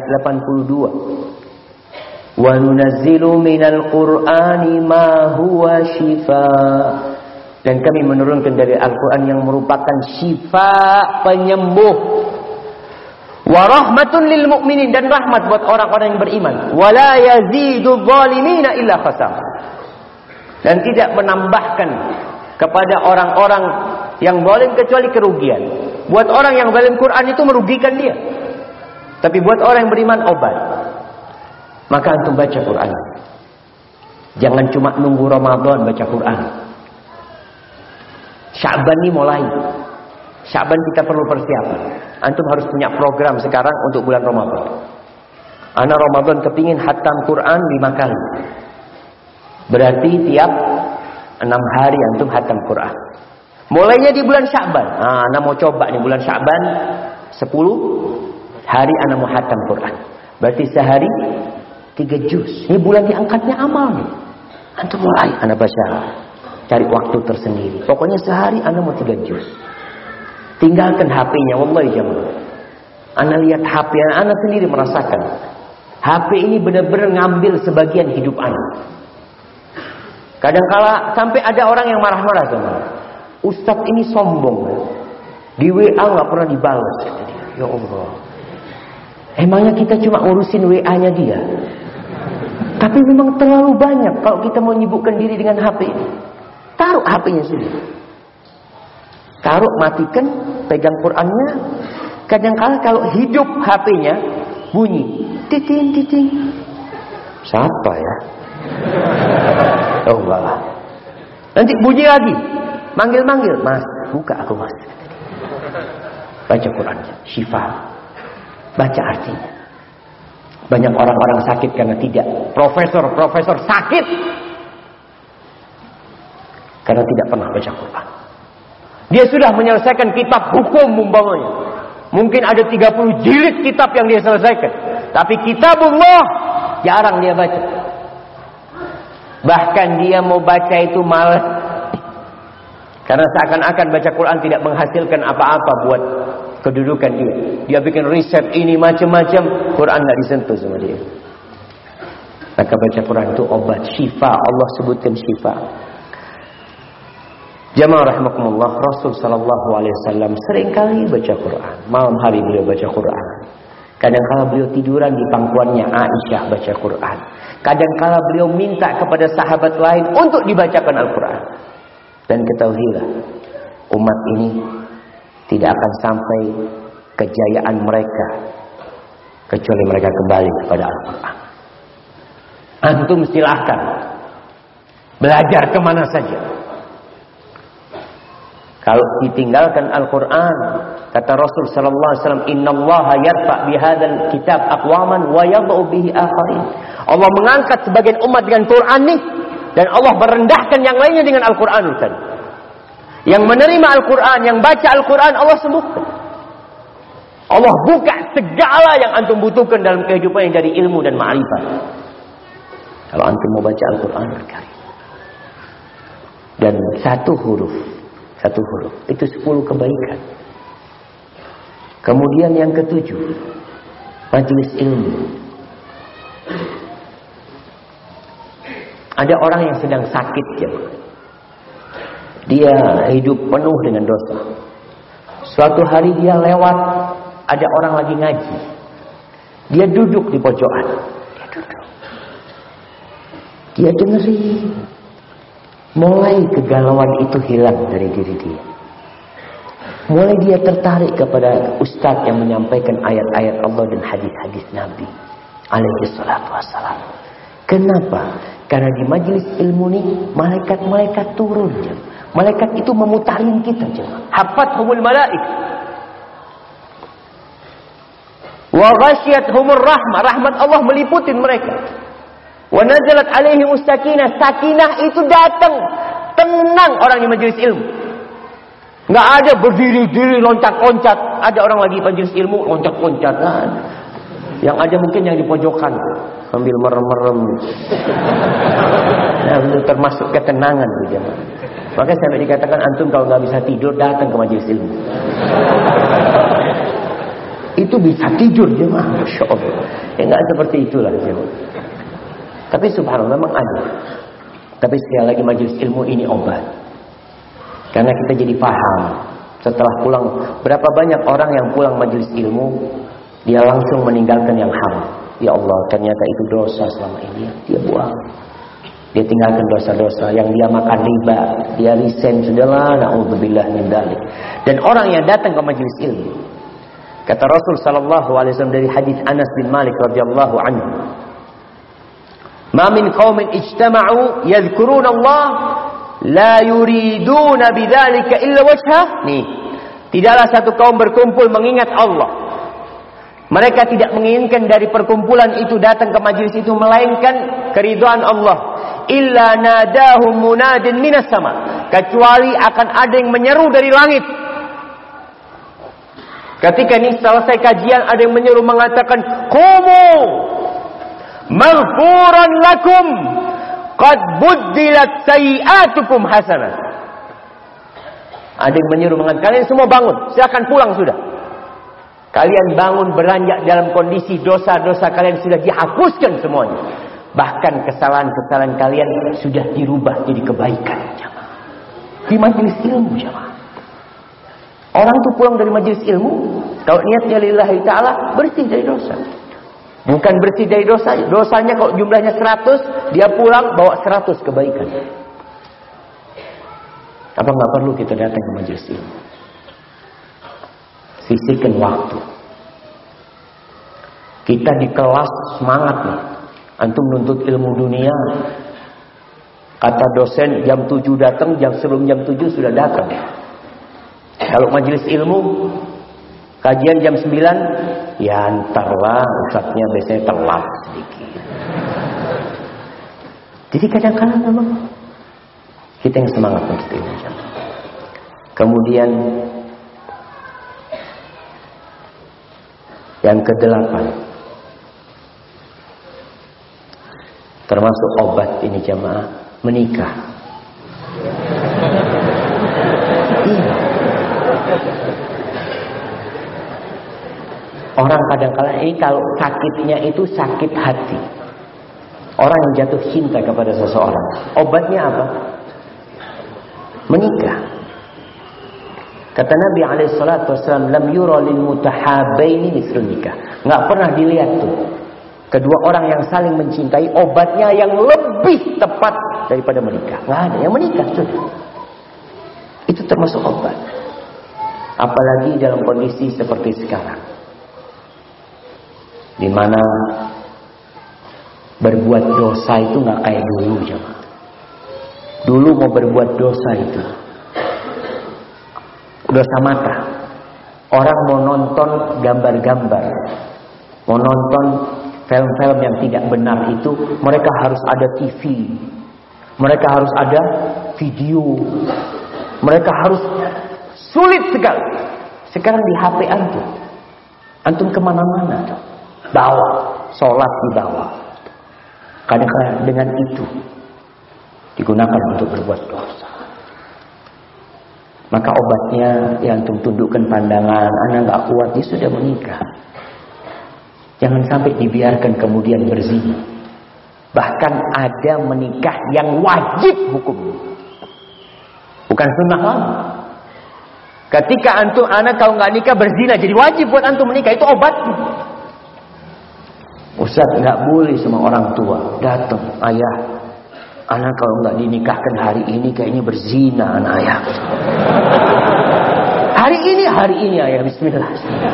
82. Wa nunazzilu minal Qur'ani ma huwa shifaa. Dan kami menurunkan dari Al-Quran yang merupakan syifa, penyembuh. Wa rahmatun lil mu'minin, dan rahmat buat orang-orang yang beriman. Wa la yazidu zalimina illa khasar. Dan tidak menambahkan kepada orang-orang yang zalim kecuali kerugian. Buat orang yang zalim, Quran itu merugikan dia. Tapi buat orang yang beriman, obat. Maka antum baca Quran. Jangan cuma nunggu Ramadan baca Quran. Sya'ban ini mulai. Sya'ban kita perlu persiapan. Antum harus punya program sekarang untuk bulan Ramadan. Anak Ramadan kepingin khatam Quran 5 kali. Berarti tiap 6 hari antum khatam Quran. Mulainya di bulan Sya'ban. Anak mau coba nih bulan Sya'ban 10 hari anak mau khatam Quran. Berarti sehari 3 juz. Ini bulan diangkatnya amal nih. Antum mulai anak baca. Cari waktu tersendiri. Pokoknya sehari anda mau 3 juz. Tinggalkan HP-nya. Wallahi jamaah. Anda lihat HP anda sendiri merasakan. HP ini benar-benar ngambil sebagian hidup anda. Kadang-kala sampai ada orang yang marah-marah sama. Ustadz ini sombong. Di WA nggak pernah dibalas. Ya Allah. Emangnya kita cuma urusin WA-nya dia? Tapi memang terlalu banyak kalau kita mau nyibukkan diri dengan HP ini. Taruh HP-nya sendiri. Taruh, matikan, pegang Qurannya. Kadang-kala kalau hidup HP-nya bunyi, titing titing. Siapa ya? Oh enggak. Nanti bunyi lagi, manggil-manggil, Mas, buka aku Mas. Baca Qurannya, syifa. Baca artinya. Banyak orang-orang sakit karena tidak. Profesor sakit karena tidak pernah baca Quran. Dia sudah menyelesaikan kitab hukum umpamanya. Mungkin ada 30 jilid kitab yang dia selesaikan. Tapi kitabullah jarang dia baca. Bahkan dia mau baca itu malas. Karena seakan-akan baca Quran tidak menghasilkan apa-apa buat kedudukan dia. Dia bikin riset ini macam-macam, Quran nggak disentuh sama dia. Maka baca Quran itu obat, syifa. Allah sebutkan syifa. Jamaah rahimakumullah, Rasul sallallahu alaihi wasallam seringkali baca Quran. Malam hari beliau baca Quran. Kadang-kala beliau tiduran di pangkuannya Aisyah baca Quran. Kadang-kala beliau minta kepada sahabat lain untuk dibacakan Al-Quran. Dan ketahuilah, umat ini tidak akan sampai kejayaan mereka kecuali mereka kembali kepada Al-Quran. Antum silahkan belajar kemana saja. Kalau ditinggalkan Al-Quran, kata Rasul sallallahu alaihi wasallam, "Innallaha yarfa' bihadzal kitab aqwaman wa yad'u bihi akharin." Allah mengangkat sebagian umat dengan Quran nih, dan Allah merendahkan yang lainnya dengan Al-Quranul Karim. Yang menerima Al-Quran, yang baca Al-Quran, Allah sembuhkan. Allah buka segala yang antum butuhkan dalam kehidupan yang dari ilmu dan ma'rifat. Kalau antum mau baca Al-Quranul Karim. Dan satu huruf itu 10 kebaikan. Kemudian yang ke-7, majelis ilmu. Ada orang yang sedang sakit, dia hidup penuh dengan dosa. Suatu hari dia lewat, ada orang lagi ngaji. Dia duduk di pojokan. Dia dengerin. Mulai kegalauan itu hilang dari diri dia. Mulai dia tertarik kepada ustaz yang menyampaikan ayat-ayat Allah dan hadis-hadis Nabi alaihi salatu wassalam. Kenapa? Karena di majelis ilmu ini malaikat-malaikat turun. Malaikat itu memutarin kita. Hafathumul malaik. Wa ghasyiyatuhumur rahmah. Rahmat Allah meliputin mereka. Wa nazalat alaihim sakinah. Sakinah itu datang. Tenang orang di majelis ilmu. Nggak ada berdiri-diri loncat-loncat. Ada orang lagi majelis ilmu loncat-loncat. Yang ada mungkin yang di pojokan sambil merem-merem. Nah, itu termasuk ketenangan tuh jemaah. Maka sampai dikatakan antum kalau nggak bisa tidur datang ke majelis ilmu. Itu bisa tidur jemaah, masya Allah. Ya nggak seperti itulah jemaah. Tapi subhanallah memang ada. Tapi sekali lagi majelis ilmu ini obat. Karena kita jadi paham setelah pulang. Berapa banyak orang yang pulang majelis ilmu, dia langsung meninggalkan yang haram. Ya Allah, ternyata itu dosa selama ini. Dia buang. Dia tinggalkan dosa-dosa. Yang dia makan riba, dia resign, sudahlah, na'udzubillah min dzalik. Dan orang yang datang ke majelis ilmu, kata Rasul sallallahu alaihi wasallam dari hadis Anas bin Malik radhiyallahu anhu, "Ma min qaumin ijtama'u yadhkuruna Allah la yuriduna bidzalika illa wajhah." Nih, tidaklah satu kaum berkumpul mengingat Allah. Mereka tidak menginginkan dari perkumpulan itu datang ke majelis itu melainkan keridhaan Allah. Illa nadahum munadin minas sama. Kecuali akan ada yang menyeru dari langit. Ketika ini selesai kajian, ada yang menyeru mengatakan, "Qumu maghfuran lakum qad buddilat sayi'atukum hasanah." Ada yang menyeru mengatakan, "Kalian semua bangun, silakan pulang sudah. Kalian bangun beranjak dalam kondisi dosa-dosa kalian sudah dihapuskan semuanya. Bahkan kesalahan-kesalahan kalian sudah dirubah jadi kebaikan." Di majelis ilmu jemaah. Orang tuh pulang dari majelis ilmu, kalau niatnya lillahi ta'ala, bersih dari dosa. Bukan bersih dari dosa, dosanya kalau jumlahnya 100, dia pulang bawa 100 kebaikan. Apa nggak perlu kita datang ke majelis ilmu? Sisihkan waktu. Kita di kelas semangat nih. Antum nuntut ilmu dunia. Kata dosen jam 7 datang, sebelum jam 7 sudah datang. Kalau majelis ilmu kajian jam 9, ya antarlah ustadznya biasanya telat sedikit. Jadi kadang-kadang memang kita yang semangat untuk ilmu. Kemudian yang ke-8, termasuk obat ini jamaah, menikah. Iya. Orang kadang-kadang ini kalau sakitnya itu sakit hati. Orang yang jatuh cinta kepada seseorang, obatnya apa? Menikah. Kata Nabi SAW, lam yura lil mutahabaini mithlun nikah. Nggak pernah dilihat tuh kedua orang yang saling mencintai obatnya yang lebih tepat daripada menikah. Nggak ada yang menikah sudah. Itu termasuk obat. Apalagi dalam kondisi seperti sekarang, di mana berbuat dosa itu nggak kayak dulu jemaah. Dulu mau berbuat dosa itu dosa mata. Orang mau nonton gambar-gambar, mau nonton film-film yang tidak benar itu, mereka harus ada TV, mereka harus ada video, mereka harus sulit sekali. Sekarang di HP antum kemana-mana tuh, bawa, sholat dibawa. Kadang-kadang dengan itu digunakan untuk berbuat dosa. Maka obatnya yang antum tundukkan pandangan, anak nggak kuat, dia sudah menikah. Jangan sampai dibiarkan kemudian berzina. Bahkan ada menikah yang wajib hukumnya, bukan sunnah lagi. Ketika antum anak kalau nggak nikah berzina, jadi wajib buat antum menikah, itu obatnya. Ustaz, nggak boleh sama orang tua datang, ayah, anak kalau nggak dinikahkan hari ini kayaknya berzina anak ayah. Hari ini ayah, bismillah.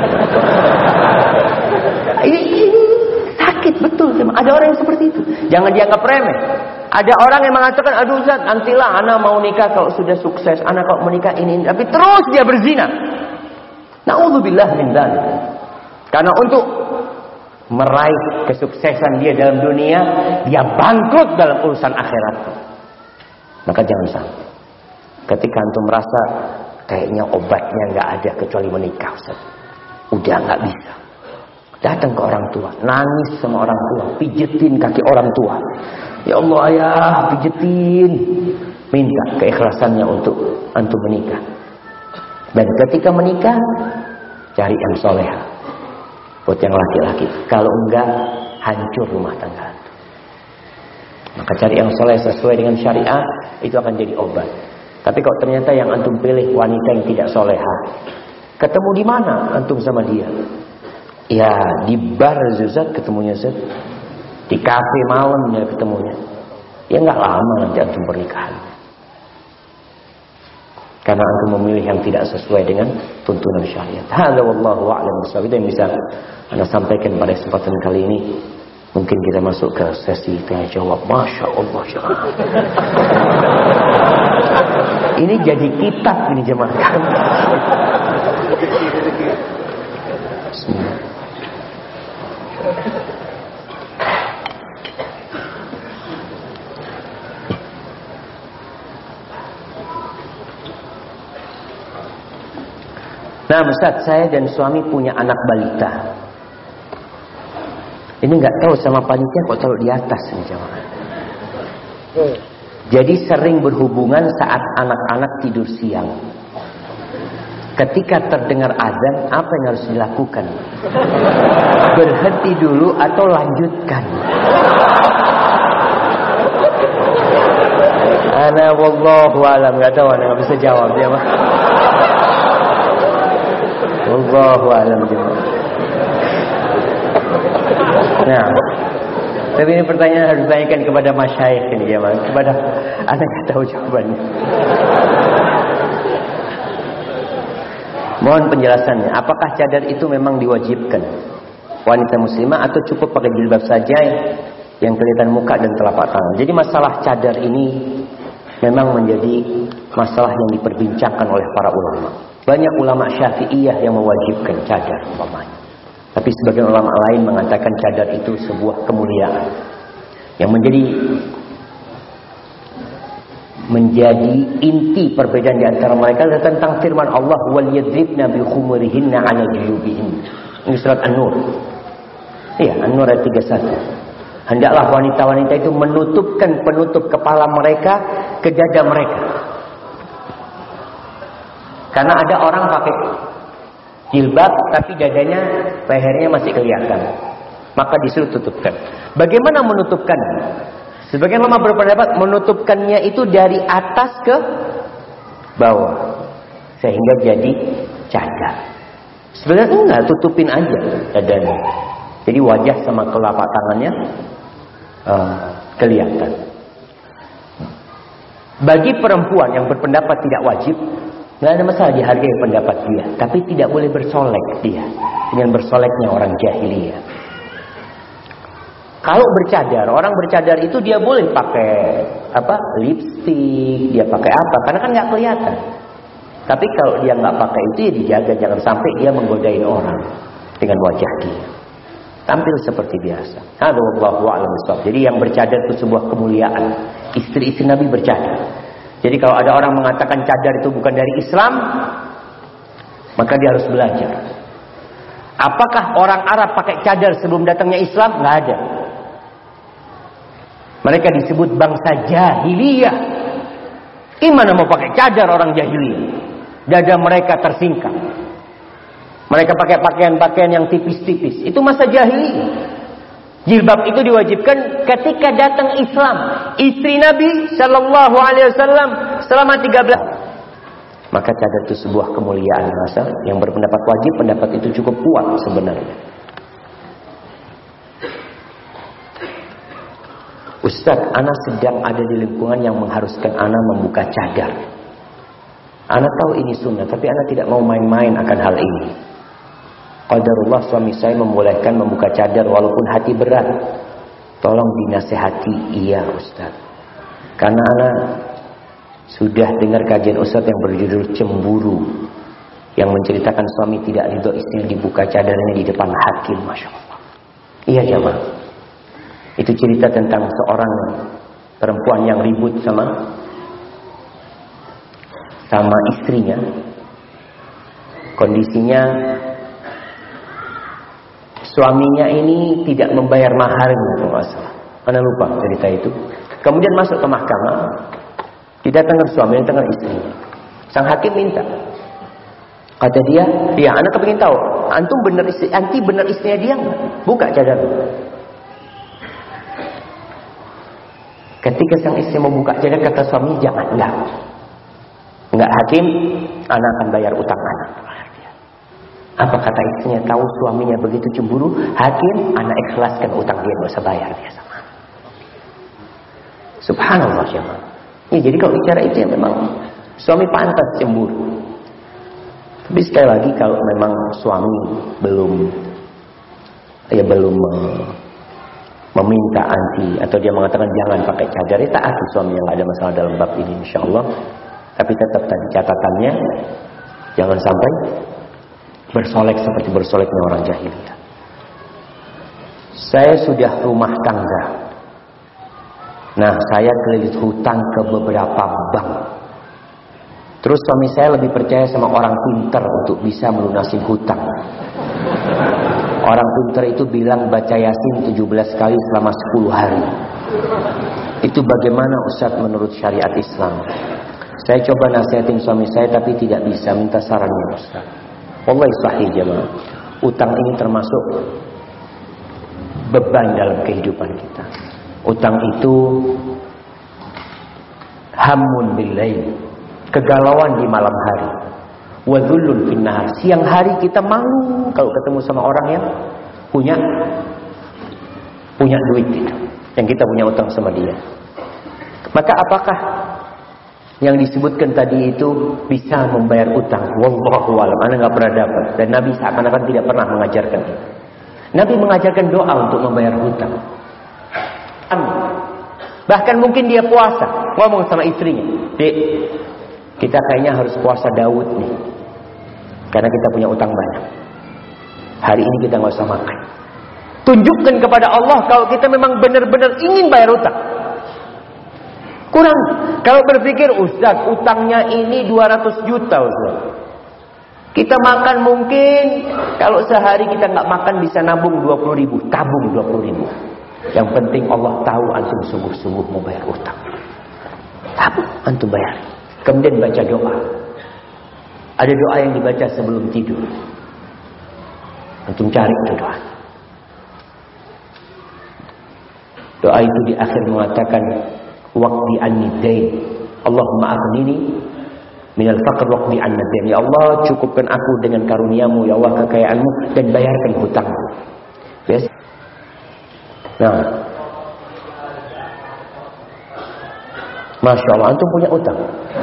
Ini sakit betul. Ada orang yang seperti itu. Jangan dianggap remeh. Ada orang yang mengatakan, aduh Ustaz, nantilah anak mau nikah kalau sudah sukses, anak kalau menikah ini, tapi terus dia berzina. Na'udzubillah min dzalik. Karena untuk meraih kesuksesan dia dalam dunia, dia bangkrut dalam urusan akhirat. Maka jangan sampai ketika antum merasa kayaknya obatnya nggak ada kecuali menikah, Ustaz, udah nggak bisa, datang ke orang tua, nangis sama orang tua, pijetin kaki orang tua, ya Allah ayah, pijetin, minta keikhlasannya untuk antum menikah. Dan ketika menikah, cari yang soleha buat yang laki-laki. Kalau enggak, hancur rumah tangga. Maka cari yang soleh sesuai dengan syariat, itu akan jadi obat. Tapi kalau ternyata yang antum pilih wanita yang tidak soleha, ketemu di mana antum sama dia? Ya di bar Zuzat ketemunya Zat, di kafe malam ya ketemunya. Ya nggak lama nanti antum pernikahan. Karena antum memilih yang tidak sesuai dengan tuntunan syariat. Hadza wallahu a'lam bishawab. Itu yang bisa Anda sampaikan pada kesempatan kali ini. Mungkin kita masuk ke sesi tanya jawab. Masya Allah. Ini jadi kitab ini jemaah. Bismillah. Nah Ustaz, saya dan suami punya anak balita. Ini nggak tahu sama panitia kok taruh di atas nih jemaah. Jadi sering berhubungan saat anak-anak tidur siang. Ketika terdengar azan, apa yang harus dilakukan? Berhenti dulu atau lanjutkan? Ana wallahu alam, nggak tahu, nggak bisa jawab dia mah. Wallahu a'lam bishawab. Nah, tapi ini pertanyaan harus ditanyakan kepada masyayikh ini ya, Mas. Kepada anak nggak tahu jawabannya. Mohon penjelasannya. Apakah cadar itu memang diwajibkan wanita muslimah atau cukup pakai jilbab saja yang kelihatan muka dan telapak tangan? Jadi masalah cadar ini memang menjadi masalah yang diperbincangkan oleh para ulama. Banyak ulama Syafi'iyah yang mewajibkan cadar umpamanya. Tapi sebagian ulama lain mengatakan cadar itu sebuah kemuliaan. Yang menjadi menjadi inti perbedaan di antara mereka adalah tentang firman Allah, wal yadribna bi khumurihinna 'ala juyubihin. Ini surat An-Nur. Iya, An-Nur ayat 31. Hendaklah wanita-wanita itu menutupkan penutup kepala mereka ke dada mereka. Karena ada orang pakai jilbab tapi dadanya, lehernya masih kelihatan. Maka disuruh tutupkan. Bagaimana menutupkan? Sebagian ulama berpendapat menutupkannya itu dari atas ke bawah sehingga jadi cadar. Sebenarnya enggak, tutupin aja dadanya. Jadi wajah sama telapak tangannya kelihatan. Bagi perempuan yang berpendapat tidak wajib, nggak ada masalah, dihargai pendapat dia, tapi tidak boleh bersolek dia dengan bersoleknya orang jahiliyah. Kalau bercadar, orang bercadar itu dia boleh pakai lipstik, dia pakai apa, karena kan nggak kelihatan. Tapi kalau dia nggak pakai itu ya dijaga, jangan sampai dia menggodain orang dengan wajah dia. Tampil seperti biasa. Wallahu a'lam bishawab. Jadi yang bercadar itu sebuah kemuliaan. Istri-istri Nabi bercadar. Jadi kalau ada orang mengatakan cadar itu bukan dari Islam, maka dia harus belajar. Apakah orang Arab pakai cadar sebelum datangnya Islam? Nggak ada. Mereka disebut bangsa jahiliyah. Gimana mau pakai cadar orang jahiliyah? Dada mereka tersingkap. Mereka pakai pakaian-pakaian yang tipis-tipis. Itu masa jahiliyah. Jilbab itu diwajibkan ketika datang Islam. Istri Nabi Shallallahu Alaihi Wasallam selama 13. Maka cadar itu sebuah kemuliaan. Masa yang berpendapat wajib, pendapat itu cukup kuat sebenarnya. Ustaz, ana sedang ada di lingkungan yang mengharuskan ana membuka cadar. Ana tahu ini sunnah, tapi ana tidak mau main-main akan hal ini. Qadarullah, suami saya membolehkan membuka cadar walaupun hati berat. Tolong dinasehati. Iya Ustaz, karena ana sudah dengar kajian Ustaz yang berjudul Cemburu, yang menceritakan suami tidak ridho istrinya dibuka cadarnya di depan hakim. Masya Allah. Iya jamaah, itu cerita tentang seorang perempuan yang ribut sama istrinya. Kondisinya suaminya ini tidak membayar maharnya, kalau nggak salah. Anda lupa cerita itu. Kemudian masuk ke mahkamah, didatangkan suami, didatangkan istrinya. Sang hakim minta. Kata dia, ya anak kepingin tahu, antum benar istrinya dia nggak? Buka cadar. Ketika sang istri mau buka cadar, kata suami, jangan, enggak hakim, anak akan bayar utang anak. Apa kata istrinya? Tahu suaminya begitu cemburu, hakim, anak ikhlaskan utang dia, nggak usah bayar dia sama. Subhanallah jemaah. Ya, jadi kalau bicara itu ya memang suami pantas cemburu. Tapi sekali lagi kalau memang suami belum meminta anti atau dia mengatakan jangan pakai cadar, ya taati suami, yang nggak ada masalah dalam bab ini insyaallah. Tapi tetap tadi catatannya jangan sampai bersolek seperti bersoleknya orang jahiliyah. Saya sudah rumah tangga. Nah, saya kredit hutang ke beberapa bank. Terus suami saya lebih percaya sama orang pintar untuk bisa melunasi hutang. Orang pintar itu bilang baca Yasin 17 kali selama 10 hari. Itu bagaimana Ustaz menurut syariat Islam? Saya coba nasihatin suami saya tapi tidak bisa, minta sarannya Ustaz. Wallahi sahih jemaah. Utang ini termasuk beban dalam kehidupan kita. Utang itu hammun bil lail, kegalauan di malam hari. Wa dhullun fin nahar, siang hari kita malu kalau ketemu sama orang yang punya duit gitu, yang kita punya utang sama dia. Maka apakah yang disebutkan tadi itu bisa membayar utang? Wallahu a'lam. Anda enggak pernah dapat, dan Nabi seakan-akan tidak pernah mengajarkan itu. Nabi mengajarkan doa untuk membayar hutang. Bahkan mungkin dia puasa, ngomong sama istrinya, "Dek, kita kayaknya harus puasa Daud nih, karena kita punya utang banyak. Hari ini kita nggak usah makan." Tunjukkan kepada Allah kalau kita memang benar-benar ingin bayar utang. Kurang. Kalau berpikir, Ustaz, utangnya ini 200 juta Ustaz. Kita makan mungkin, kalau sehari kita nggak makan bisa nabung 20 ribu. Tabung 20 ribu. Yang penting Allah tahu antum sungguh-sungguh mau bayar utang. Tabung, antum bayar. Kemudian baca doa. Ada doa yang dibaca sebelum tidur. Antum cari itu doa. Doa itu di akhir mengatakan, waqdi anni dain. Allahumma aghnini minal faqr waqdi anni dain. Ya Allah, cukupkan aku dengan karuniamu, ya Allah, kekayaanmu, dan bayarkan hutangku. Yes. Nah, Masya Allah, antum punya utang.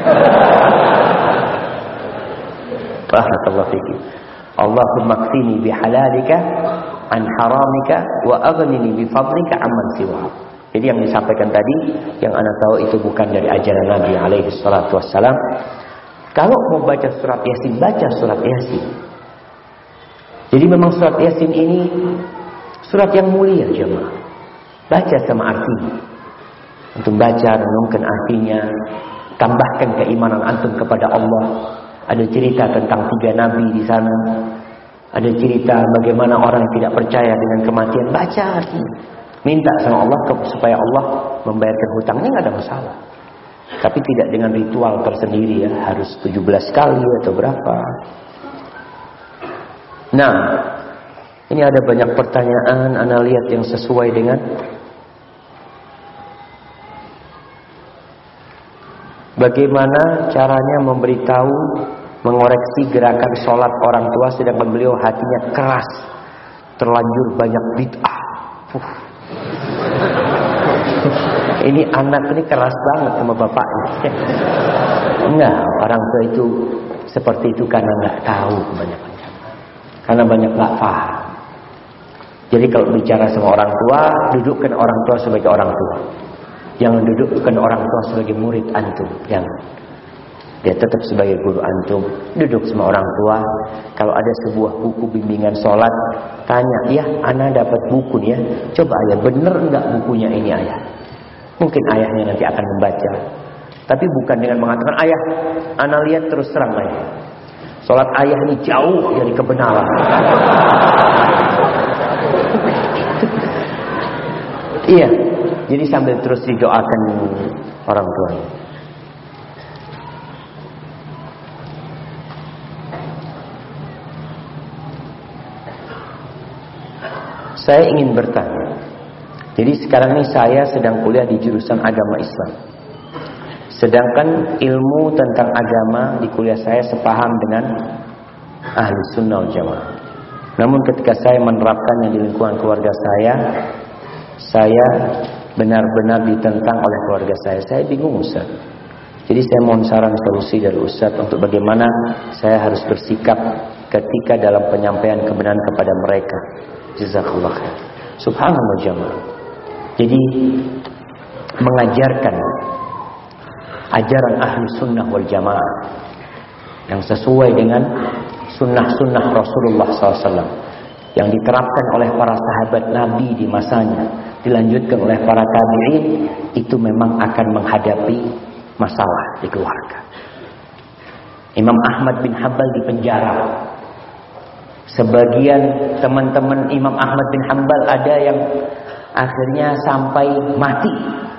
Barakallahu fiki. Allahumma kfini bihalalika an haramika wa aghnini bifadlika amman siwa. Jadi yang disampaikan tadi, yang ana tahu itu bukan dari ajaran Nabi alaihi salatu wassalam. Kalau mau baca surat Yasin, baca surat Yasin. Jadi memang surat Yasin ini surat yang mulia, jemaah. Baca sama artinya. Antum baca, renungkan artinya, tambahkan keimanan antum kepada Allah. Ada cerita tentang 3 nabi di sana. Ada cerita bagaimana orang yang tidak percaya dengan kematian. Baca artinya. Minta sama Allah supaya Allah membayarkan hutangnya, nggak ada masalah. Tapi tidak dengan ritual tersendiri ya. Harus 17 kali atau berapa. Nah, ini ada banyak pertanyaan. Ana lihat yang sesuai dengan bagaimana caranya memberitahu, mengoreksi gerakan sholat orang tua sedangkan beliau hatinya keras, terlanjur banyak bid'ah. Ini anak ini keras banget sama bapaknya. Enggak, orang tua itu seperti itu karena nggak tahu kebanyakan, karena banyak nggak paham. Jadi kalau bicara sama orang tua, dudukkan orang tua sebagai orang tua. Jangan dudukkan orang tua sebagai murid antum. Jangan. Dia tetap sebagai guru antum. Duduk sama orang tua. Kalau ada sebuah buku bimbingan sholat, tanya, ya, ana dapat buku nih ya. Coba ayah, bener enggak bukunya ini ayah? Mungkin ayahnya nanti akan membaca. Tapi bukan dengan mengatakan, ayah, ana lihat terus terang ayah. Sholat ayah ini jauh dari kebenaran. Iya. Jadi sambil terus didoakan orang tuanya. Saya ingin bertanya. Jadi sekarang ini saya sedang kuliah di jurusan agama Islam. Sedangkan ilmu tentang agama di kuliah saya sepaham dengan ahli sunnah wal jamaah. Namun ketika saya menerapkannya di lingkungan keluarga saya benar-benar ditentang oleh keluarga saya. Saya bingung, Ustaz. Jadi saya mohon saran solusi dari Ustaz untuk bagaimana saya harus bersikap ketika dalam penyampaian kebenaran kepada mereka. Jazakallah khair. Subhanallah jamaah. Jadi mengajarkan ajaran ahli sunnah wal jamaah yang sesuai dengan sunnah-sunnah Rasulullah SAW yang diterapkan oleh para sahabat Nabi di masanya, dilanjutkan oleh para tabi'in, itu memang akan menghadapi masalah di keluarga. Imam Ahmad bin Hanbal dipenjara. Sebagian teman-teman Imam Ahmad bin Hanbal ada yang akhirnya sampai mati.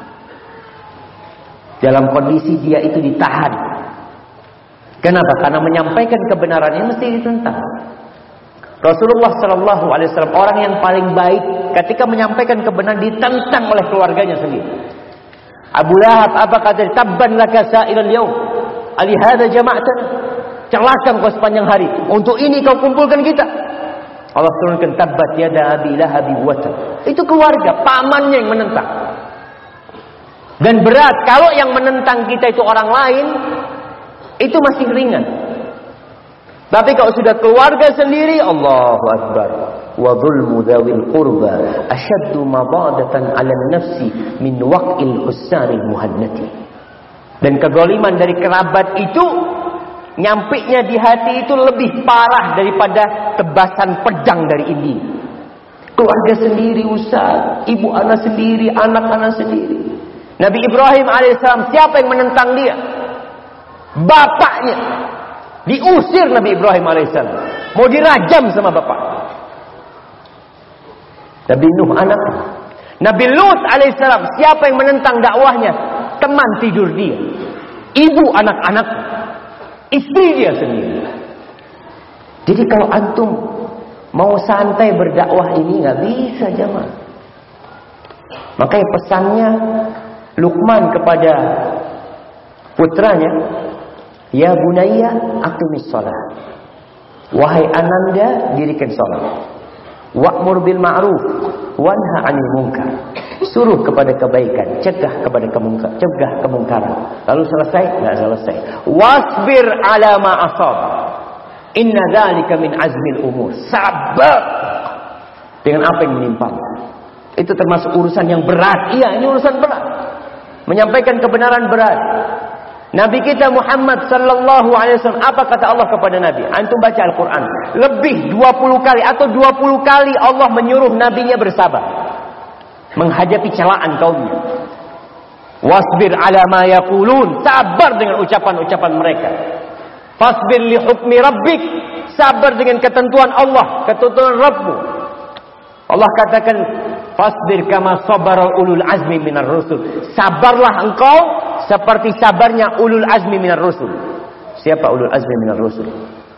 Dalam kondisi dia itu ditahan. Kenapa? Karena menyampaikan kebenarannya mesti ditentang. Rasulullah SAW orang yang paling baik ketika menyampaikan kebenaran ditentang oleh keluarganya sendiri. Abu Lahab apa kata? Tabban laka sa'ilal yaum. Alihada jama'atan. Celaka kau sepanjang hari. Untuk ini kau kumpulkan kita. Allah turunkan tabbat yada abi lahabi watan. Itu keluarga, pamannya yang menentang. Dan berat kalau yang menentang kita itu orang lain, itu masih ringan. Tapi kalau sudah keluarga sendiri, Allahu Akbar. Wa dhulmu dhawil qurba ashaddu madadatan 'ala an-nafsi min waq'il hussanil muhannati. Dan kezaliman dari kerabat itu nyampiknya di hati itu lebih parah daripada tebasan pedang dari India. Keluarga sendiri, Ustaz, ibu anak sendiri, anak-anak sendiri. Nabi Ibrahim alaihissalam, siapa yang menentang dia? Bapaknya. Diusir Nabi Ibrahim alaihissalam. Mau dirajam sama bapak. Nabi Nuh anak. Nabi Lut alaihissalam, siapa yang menentang dakwahnya? Teman tidur dia. Ibu anak-anak. Istri dia sendiri. Jadi kalau antum mau santai berdakwah ini nggak bisa jemaah. Makanya pesannya Luqman kepada putranya, ya bunayya aqimis shalah. Wahai ananda, dirikan salat. Wa'mur bil ma'ruf wanha 'anil munkar. Suruh kepada kebaikan, cegah kemungkaran. Lalu selesai? Enggak selesai. Wasbir 'ala ma asab. Inna dzalika min azmil umur. Sabar dengan apa yang menimpa. Itu termasuk urusan yang berat. Iya, ini urusan berat. Menyampaikan kebenaran berat. Nabi kita Muhammad sallallahu alaihi wasallam, apa kata Allah kepada Nabi? Antum baca Al-Quran. Lebih 20 kali atau 20 kali Allah menyuruh nabinya bersabar. Menghadapi celaan kaumnya. Wasbir ala ma yaqulun. Sabar dengan ucapan-ucapan mereka. Fasbir li hukmi rabbik. Sabar dengan ketentuan Allah, ketentuan Rabbmu. Allah katakan, fasbir kama sabara ulul azmi minar rusul. Sabarlah engkau seperti sabarnya ulul azmi minar rusul. Siapa ulul azmi minar rusul?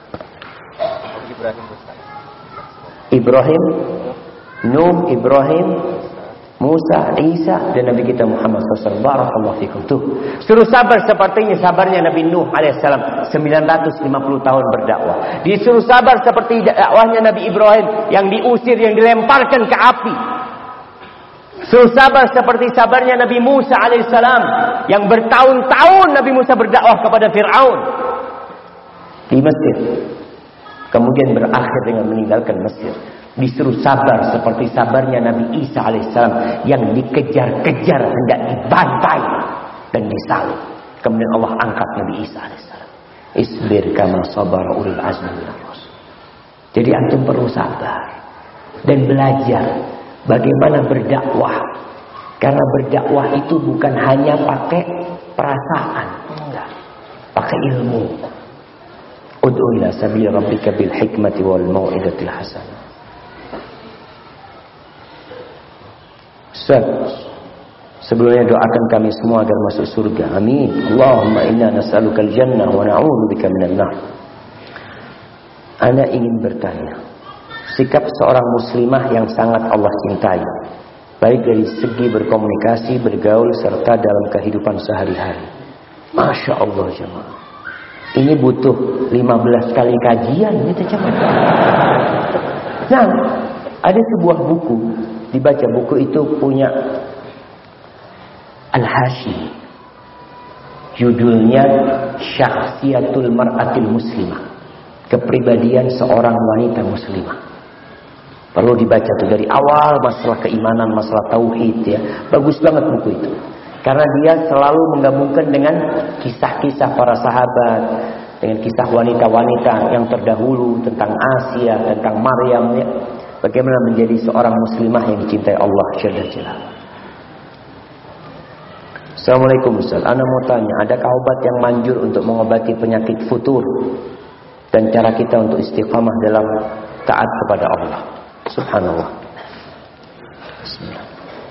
Ibrahim, Nuh, Ibrahim, Musa, Isa, dan Nabi kita Muhammad SAW. Barakallahu fikum. Tuh, suruh sabar sepertinya sabarnya Nabi Nuh alaihissalam 950 tahun berdakwah. Disuruh sabar seperti dakwahnya Nabi Ibrahim yang diusir, yang dilemparkan ke api. Suruh sabar seperti sabarnya Nabi Musa alaihissalam yang bertahun-tahun Nabi Musa berdakwah kepada Fir'aun di Mesir. Kemudian berakhir dengan meninggalkan Mesir. Disuruh sabar seperti sabarnya Nabi Isa alaihissalam yang dikejar-kejar, hendak dibantai dan disalib. Kemudian Allah angkat Nabi Isa alaihissalam. Isbir kama sabara ulul azmi minar rusul. Jadi antum perlu sabar dan belajar bagaimana berdakwah. Karena berdakwah itu bukan hanya pakai perasaan, enggak. Pakai ilmu. Ud'u ila sabili rabbika bil hikmati wal mau'izatil hasanah. Sebelumnya doakan kami semua agar masuk surga. Amin. Allahumma inna nas'alukal jannah wa na'udzubika minan nar. Ana ingin bertanya, sikap seorang muslimah yang sangat Allah cintai, baik dari segi berkomunikasi, bergaul, serta dalam kehidupan sehari-hari. Masya Allah jemaah. Ini butuh 15 kali kajian kita jemaah. Nah, ada sebuah buku, dibaca buku itu punya Al-Hashimi. Judulnya Syakhsiyatul Mar'atil Muslimah. Kepribadian seorang wanita muslimah. Perlu dibaca tuh dari awal, masalah keimanan, masalah tauhid ya. Bagus banget buku itu. Karena dia selalu menggabungkan dengan kisah-kisah para sahabat, dengan kisah wanita-wanita yang terdahulu tentang Asia, tentang Maryam ya. Bagaimana menjadi seorang muslimah yang dicintai Allah Jalla Jalaluhu. Assalamualaikum Ustaz. Ana mau tanya, adakah obat yang manjur untuk mengobati penyakit futur? Dan cara kita untuk istiqamah dalam taat kepada Allah. Subhanallah. Bismillah.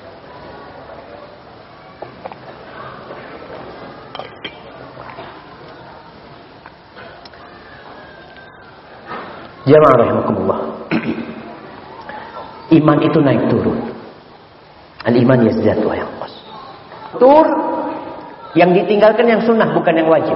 Jamaah rahimakumullah. Iman itu naik turun. Al-iman yazdad wa yanqus. Tur yang ditinggalkan yang sunnah, bukan yang wajib.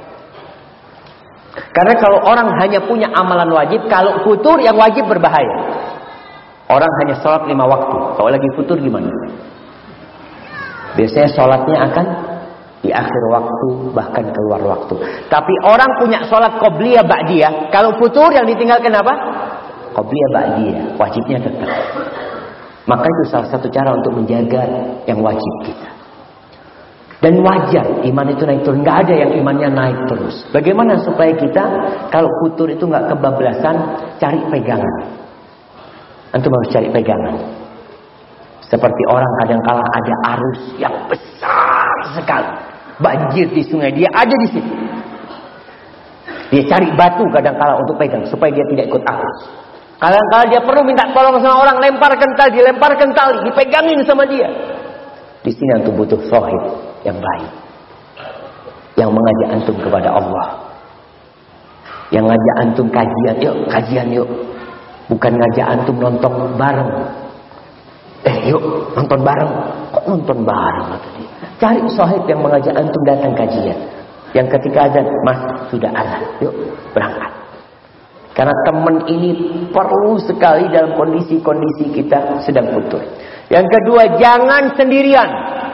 Karena kalau orang hanya punya amalan wajib, kalau futur yang wajib berbahaya. Orang hanya sholat 5 waktu. Kalau lagi futur gimana? Biasanya sholatnya akan di akhir waktu, bahkan keluar waktu. Tapi orang punya sholat qobliyah ba'diyah. Kalau futur yang ditinggalkan apa? Qobliyah ba'diyah. Wajibnya tetap. Maka itu salah satu cara untuk menjaga yang wajib kita. Dan wajar iman itu naik turun. Nggak ada yang imannya naik terus. Bagaimana supaya kita kalau futur itu nggak kebablasan, cari pegangan. Antum harus cari pegangan. Seperti orang kadang-kala ada arus yang besar sekali. Banjir di sungai, dia ada di situ. Dia cari batu kadang-kala untuk pegang supaya dia tidak ikut arus. Kadang-kala dia perlu minta tolong sama orang, lemparkan tali, dilemparkan tali, dipegangin sama dia. Di sini antum butuh sahib yang baik, yang mengajak antum kepada Allah, yang ngajak antum kajian yuk, bukan ngajak antum nonton bareng. Yuk nonton bareng. Kok nonton bareng tadi? Cari sahib yang mengajak antum datang kajian. Yang ketika azan, mas sudah azan, yuk berangkat. Karena teman ini perlu sekali dalam kondisi-kondisi kita sedang futur. Yang kedua, jangan sendirian.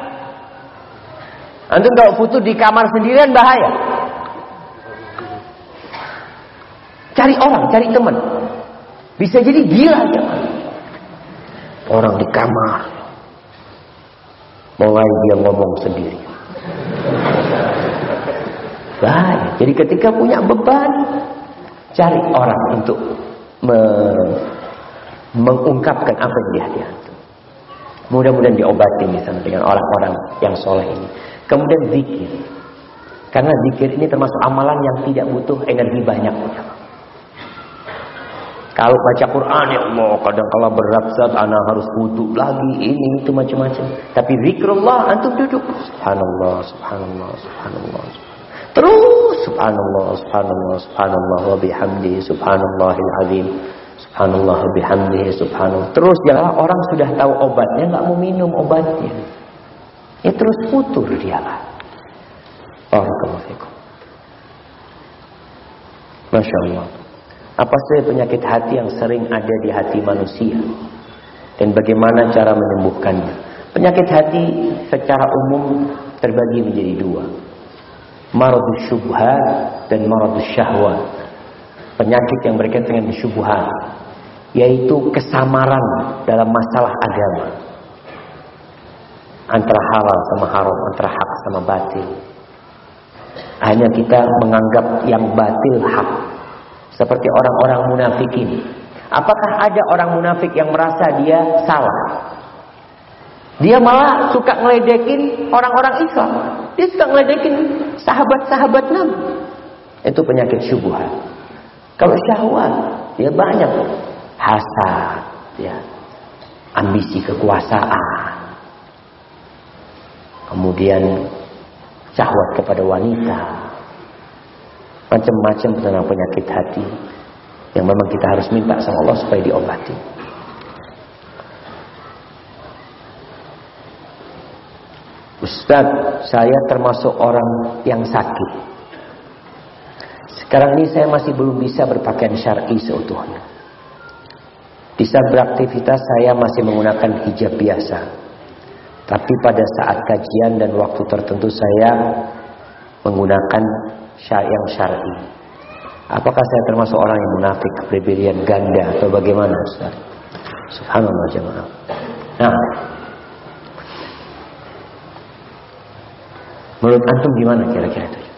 Antum kalau futur di kamar sendirian bahaya. Cari orang, cari teman. Bisa jadi gila jangan. Orang di kamar, mulai dia ngomong sendiri. Bahaya. Jadi ketika punya beban, cari orang untuk mengungkapkan apa yang di hati antum. Mudah-mudahan diobati misalnya dengan orang-orang yang soleh ini. Kemudian zikir. Karena zikir ini termasuk amalan yang tidak butuh energi banyak. Kalau baca Quran, ya Allah, kadang-kala berat saat anak harus wudu lagi, ini itu macam-macam. Tapi zikrullah, antum duduk. Subhanallah, subhanallah, subhanallah. Terus subhanallah, subhanallah, subhanallah wa bihamdihi subhanallahil azim. Subhanallah wa bihamdihi subhanallah. Terus janganlah orang sudah tahu obatnya enggak mau minum obatnya. Ya terus futur dia lah. Barakallahu fikum. Masya Allah. Apa saja penyakit hati yang sering ada di hati manusia dan bagaimana cara menyembuhkannya? Penyakit hati secara umum terbagi menjadi dua. Maradus syubhat dan maradus syahwat. Penyakit yang berkaitan dengan syubhat, yaitu kesamaran dalam masalah agama. Antara halal sama haram, antara hak sama batil. Hanya kita menganggap yang batil hak. Seperti orang-orang munafikin. Apakah ada orang munafik yang merasa dia salah? Dia malah suka ngeledekin orang-orang Islam. Dia suka ngeledekin sahabat-sahabat Nabi. Itu penyakit syubhat. Kalau syahwat, dia banyak. Hasad, ya. Ambisi kekuasaan. Kemudian syahwat kepada wanita. Macam-macam tentang penyakit hati yang memang kita harus minta sama Allah supaya diobati. Ustaz, saya termasuk orang yang sakit. Sekarang ini saya masih belum bisa berpakaian syar'i seutuhnya. Di saat beraktivitas saya masih menggunakan hijab biasa. Tapi pada saat kajian dan waktu tertentu saya menggunakan yang syar'i. Apakah saya termasuk orang yang munafik, kepribadian ganda atau bagaimana Ustaz? Subhanallah jemaah. Nah, menurut antum gimana kira-kira itu?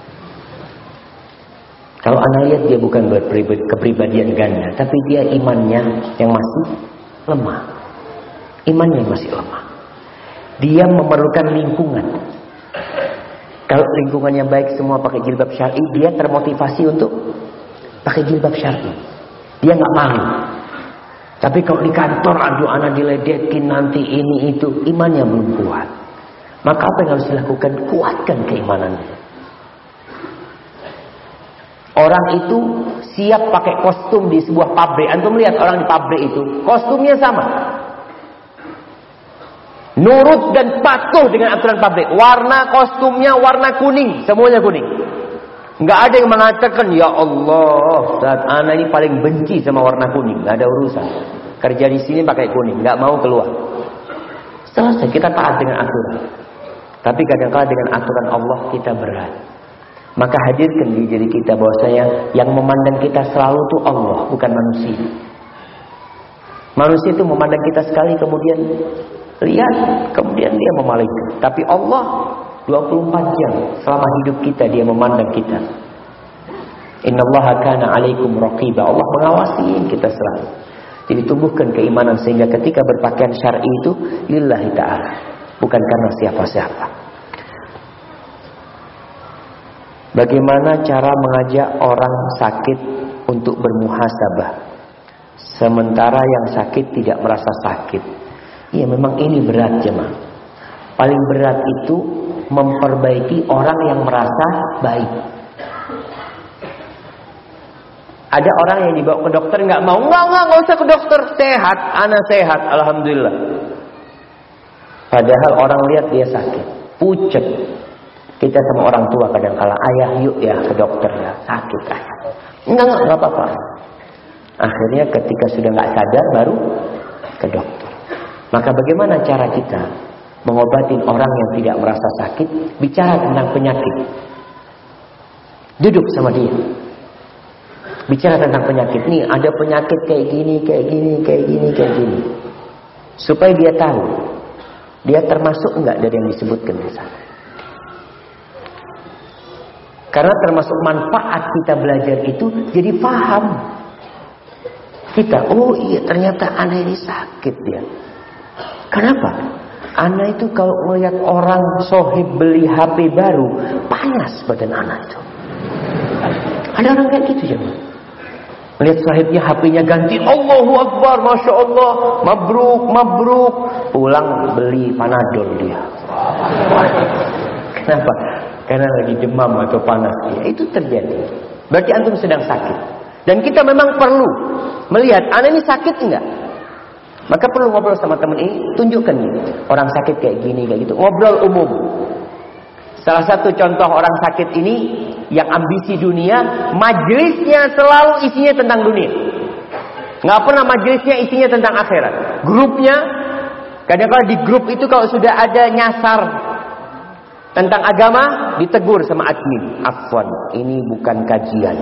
Kalau anda lihat dia bukan kepribadian ganda, tapi dia imannya yang masih lemah. Imannya yang masih lemah. Dia memerlukan lingkungan. Kalau lingkungannya baik semua pakai jilbab syar'i, dia termotivasi untuk pakai jilbab syar'i. Dia nggak malu. Tapi kalau di kantor, aduh anak diledekin nanti ini itu, imannya belum kuat. Maka apa yang harus dilakukan? Kuatkan keimanannya. Orang itu siap pakai kostum di sebuah pabrik. Antum lihat orang di pabrik itu, kostumnya sama. Nurut dan patuh dengan aturan pabrik. Warna kostumnya warna kuning, semuanya kuning. Nggak ada yang mengatakan, ya Allah, saat anak ini paling benci sama warna kuning. Nggak ada urusan. Kerja di sini pakai kuning, nggak mau keluar. Selesai, kita taat dengan aturan. Tapi kadang-kadang dengan aturan Allah kita berat. Maka hadirkan di diri kita bahwasanya yang memandang kita selalu itu Allah, bukan manusia. Manusia itu memandang kita sekali kemudian lihat, kemudian dia memalingkan. Tapi Allah 24 jam selama hidup kita dia memandang kita. Innallaha kana 'alaikum raqiba. Allah mengawasi kita selalu. Jadi tumbuhkan keimanan sehingga ketika berpakaian syar'i itu lillahi ta'ala, bukan karena siapa-siapa. Bagaimana cara mengajak orang sakit untuk bermuhasabah sementara yang sakit tidak merasa sakit? Iya, memang ini berat jemaah. Paling berat itu memperbaiki orang yang merasa baik. Ada orang yang dibawa ke dokter nggak mau, nggak usah ke dokter, sehat, ana sehat, alhamdulillah. Padahal orang lihat dia sakit, pucet. Kita sama orang tua kadang-kala, ayah yuk ya ke dokter ya, sakit ayah. Enggak apa-apa. Akhirnya ketika sudah nggak sadar baru ke dokter. Maka bagaimana cara kita mengobatin orang yang tidak merasa sakit? Bicara tentang penyakit. Duduk sama dia. Bicara tentang penyakit. Nih ada penyakit kayak gini, kayak gini, kayak gini, kayak gini. Supaya dia tahu dia termasuk enggak dari yang disebutkan di sana. Karena termasuk manfaat kita belajar itu jadi paham. Kita, oh iya ternyata anak ini sakit ya. Kenapa? Anak itu kalau melihat orang sohib beli HP baru, panas badan anak itu. Ada orang kayak gitu ya. Melihat sahibnya HP-nya ganti, Allahu Akbar, Masya Allah, mabruk, mabruk. Pulang beli Panadol dia. Kenapa? Karena lagi demam atau panas dia. Itu terjadi. Berarti antum sedang sakit. Dan kita memang perlu melihat, anak ini sakit enggak? Maka perlu ngobrol sama teman ini, tunjukkan nih, orang sakit kayak gini, kayak gitu. Ngobrol umum. Salah satu contoh orang sakit ini yang ambisi dunia, majelisnya selalu isinya tentang dunia. Nggak pernah majelisnya isinya tentang akhirat. Grupnya, kadang-kadang di grup itu kalau sudah ada nyasar tentang agama, ditegur sama admin. Afwan, ini bukan kajian.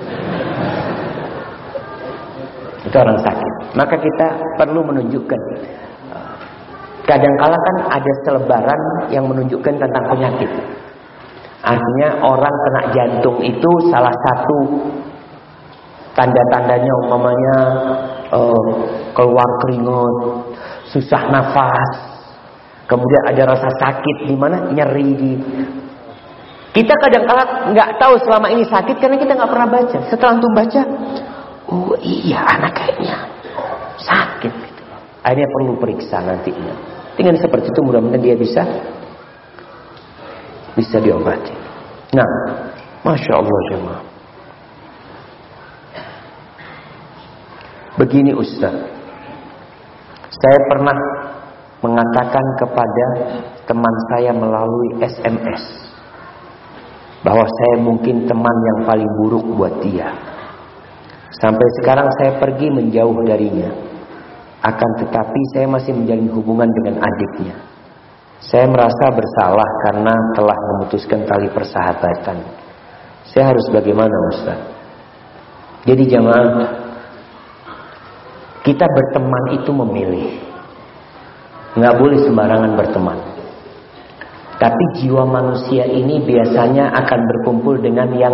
Itu orang sakit. Maka kita perlu menunjukkan. Kadang-kala kan ada selebaran yang menunjukkan tentang penyakit. Artinya orang kena jantung itu salah satu tanda-tandanya umpamanya keluar keringat, susah nafas, kemudian ada rasa sakit di mana, nyeri di. Kita kadang-kala nggak tahu selama ini sakit karena kita nggak pernah baca. Setelah antum baca, oh iya anak kayaknya sakit. Gitu. Akhirnya perlu periksa nantinya. Dengan seperti itu mudah-mudahan dia bisa diobati. Nah, Masya Allah jemaah. Begini Ustaz, saya pernah mengatakan kepada teman saya melalui SMS bahwa saya mungkin teman yang paling buruk buat dia. Sampai sekarang saya pergi menjauh darinya. Akan tetapi saya masih menjalin hubungan dengan adiknya. Saya merasa bersalah karena telah memutuskan tali persahabatan. Saya harus bagaimana Ustaz? Jadi jemaah, kita berteman itu memilih. Nggak boleh sembarangan berteman. Tapi jiwa manusia ini biasanya akan berkumpul dengan yang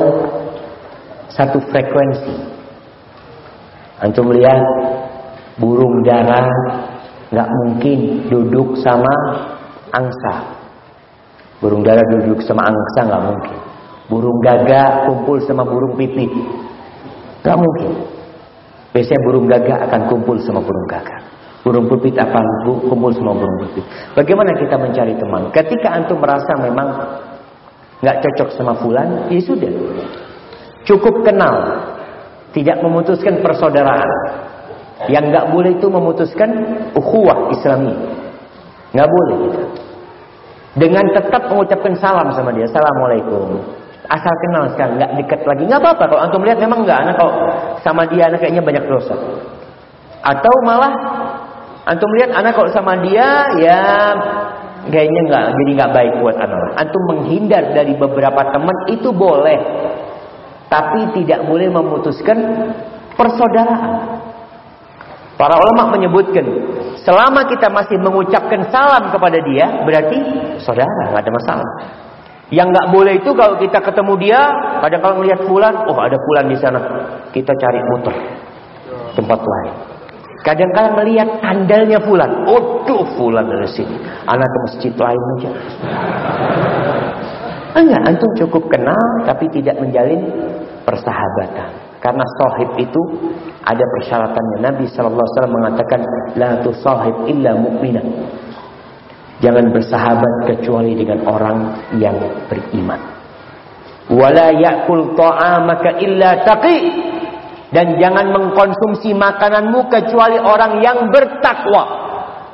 satu frekuensi. Antum lihat, burung dara nggak mungkin duduk sama angsa. Burung dara duduk sama angsa nggak mungkin. Burung gagak kumpul sama burung pipit, nggak mungkin. Biasanya burung gagak akan kumpul sama burung gagak. Burung pipit akan kumpul sama burung pipit. Bagaimana kita mencari teman? Ketika antum merasa memang nggak cocok sama fulan, ya sudah, cukup kenal, tidak memutuskan persaudaraan. Yang nggak boleh itu memutuskan ukhuwah Islami, nggak boleh gitu. Dengan tetap mengucapkan salam sama dia, assalamualaikum. Asal kenal sekarang, nggak dekat lagi, nggak apa-apa. Kalau antum lihat memang nggak, anak kalau sama dia anak kayaknya banyak dosa. Atau malah antum lihat anak kalau sama dia ya kayaknya nggak, jadi nggak baik buat anak. Antum menghindar dari beberapa teman itu boleh, tapi tidak boleh memutuskan persaudaraan. Para ulama menyebutkan, selama kita masih mengucapkan salam kepada dia, berarti saudara, nggak ada masalah. Yang nggak boleh itu kalau kita ketemu dia, kadang kalau melihat fulan, oh ada fulan di sana, kita cari muter tempat lain. Kadang-kadang melihat sandalnya fulan, oh tuh fulan dari sini, anak ke masjid lain aja. Enggak, antum cukup kenal tapi tidak menjalin persahabatan. Karena sahib itu ada persyaratannya. Nabi SAW mengatakan, la tusahib illa mu'minah. Jangan bersahabat kecuali dengan orang yang beriman. Wala ya'kul ta'amaka illa taqi. Dan jangan mengkonsumsi makananmu kecuali orang yang bertakwa.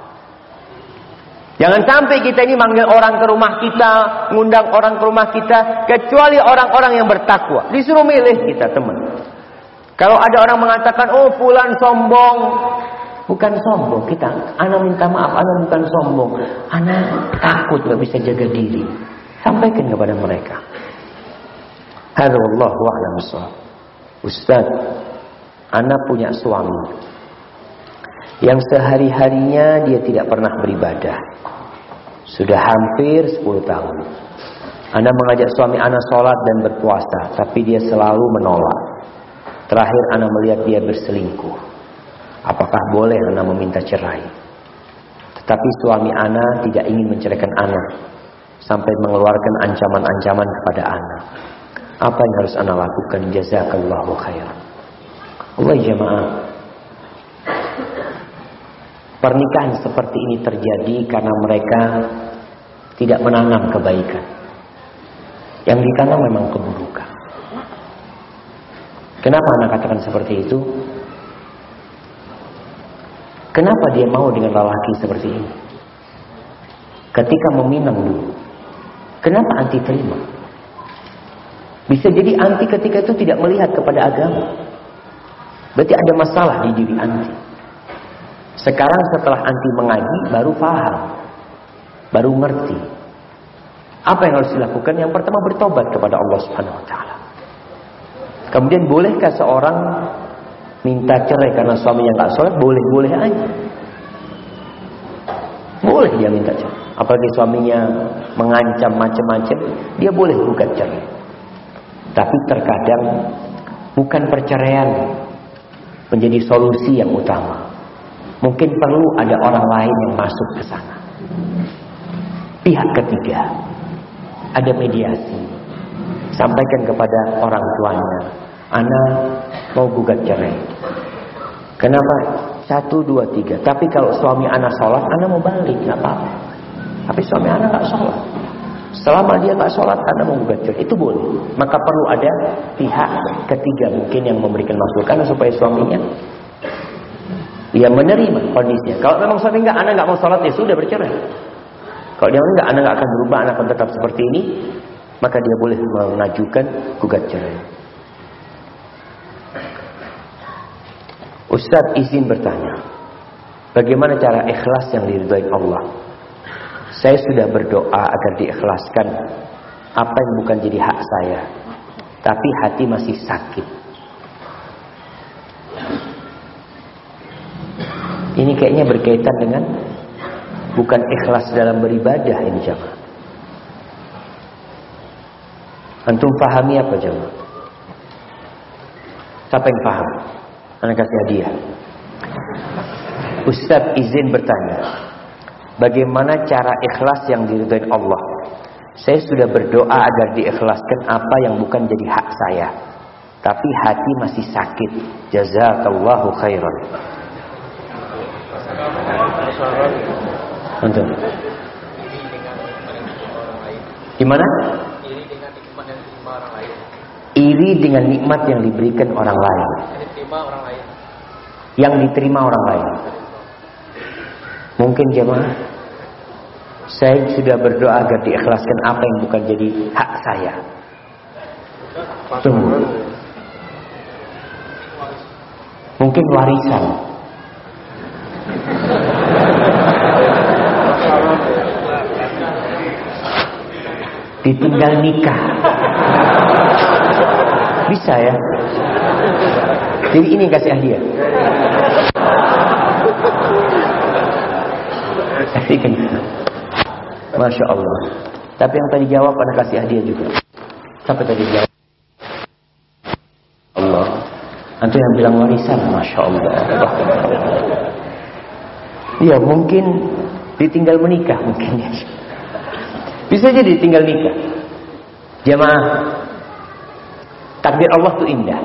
Jangan sampai kita ini manggil orang ke rumah kita, ngundang orang ke rumah kita, kecuali orang-orang yang bertakwa. Disuruh milih kita, teman. Kalau ada orang mengatakan, oh fulan sombong. Bukan sombong kita. Ana minta maaf, ana bukan sombong. Ana takut gak bisa jaga diri. Sampaikan kepada mereka. Hadza wallahu a'lam bissawab. Ustaz, ana punya suami yang sehari-harinya dia tidak pernah beribadah. Sudah hampir 10 tahun. Ana mengajak suami ana sholat dan berpuasa, tapi dia selalu menolak. Terakhir ana melihat dia berselingkuh. Apakah boleh ana meminta cerai? Tetapi suami ana tidak ingin menceraikan ana, sampai mengeluarkan ancaman-ancaman kepada ana. Apa yang harus ana lakukan? Jazakallahu khairan. Allah jemaah, pernikahan seperti ini terjadi karena mereka tidak menanam kebaikan. Yang ditanam memang keburukan. Kenapa anak katakan seperti itu? Kenapa dia mau dengan lelaki seperti ini? Ketika meminang dulu, kenapa anti terima? Bisa jadi anti ketika itu tidak melihat kepada agama. Berarti ada masalah di diri anti. Sekarang setelah anti mengaji baru paham, baru ngerti. Apa yang harus dilakukan? Yang pertama bertobat kepada Allah Subhanahu wa taala. Kemudian bolehkah seorang minta cerai karena suaminya enggak sholat? Boleh-boleh aja. Boleh dia minta cerai. Apalagi suaminya mengancam macam-macam, dia boleh gugat cerai. Tapi terkadang bukan perceraian menjadi solusi yang utama. Mungkin perlu ada orang lain yang masuk ke sana. Pihak ketiga. Ada mediasi. Sampaikan kepada orang tuanya. Ana mau gugat cerai. Kenapa? 1, 2, 3. Tapi kalau suami ana sholat, ana mau balik. Gak apa-apa. Tapi suami ana gak sholat. Selama dia gak sholat, ana mau gugat cerai. Itu boleh. Maka perlu ada pihak ketiga mungkin yang memberikan masukan supaya suaminya dia menerima kondisinya. Kalau memang suami enggak, anak enggak mau sholat, ya sudah bercerai. Kalau dia enggak, anak enggak akan berubah, anak akan tetap seperti ini, maka dia boleh mengajukan gugat cerai. Ustaz izin bertanya, bagaimana cara ikhlas yang diridhai Allah? Saya sudah berdoa agar diikhlaskan apa yang bukan jadi hak saya, tapi hati masih sakit. Ini kayaknya berkaitan dengan bukan ikhlas dalam beribadah ini jemaah. Antum pahami apa jemaah? Siapa yang paham? Anak kasih hadiah. Ustaz izin bertanya, bagaimana cara ikhlas yang diridhai Allah? Saya sudah berdoa agar diikhlaskan apa yang bukan jadi hak saya, tapi hati masih sakit. Jazakallahu khairan. Untuk gimana? Iri dengan nikmat yang diberikan orang lain. Yang diterima orang lain. Mungkin jemaah, saya sudah berdoa agar diikhlaskan apa yang bukan jadi hak saya. Tunggu. Mungkin warisan. Ditinggal nikah. Bisa ya. Jadi ini kasih hadiah. Masya Allah. Tapi yang tadi jawab ada kasih hadiah juga. Sampai tadi jawab Allah. Antum yang bilang warisan. Masya Allah. Ya mungkin ditinggal menikah mungkin ya. Bisa jadi tinggal nikah. Jemaah, takdir Allah itu indah.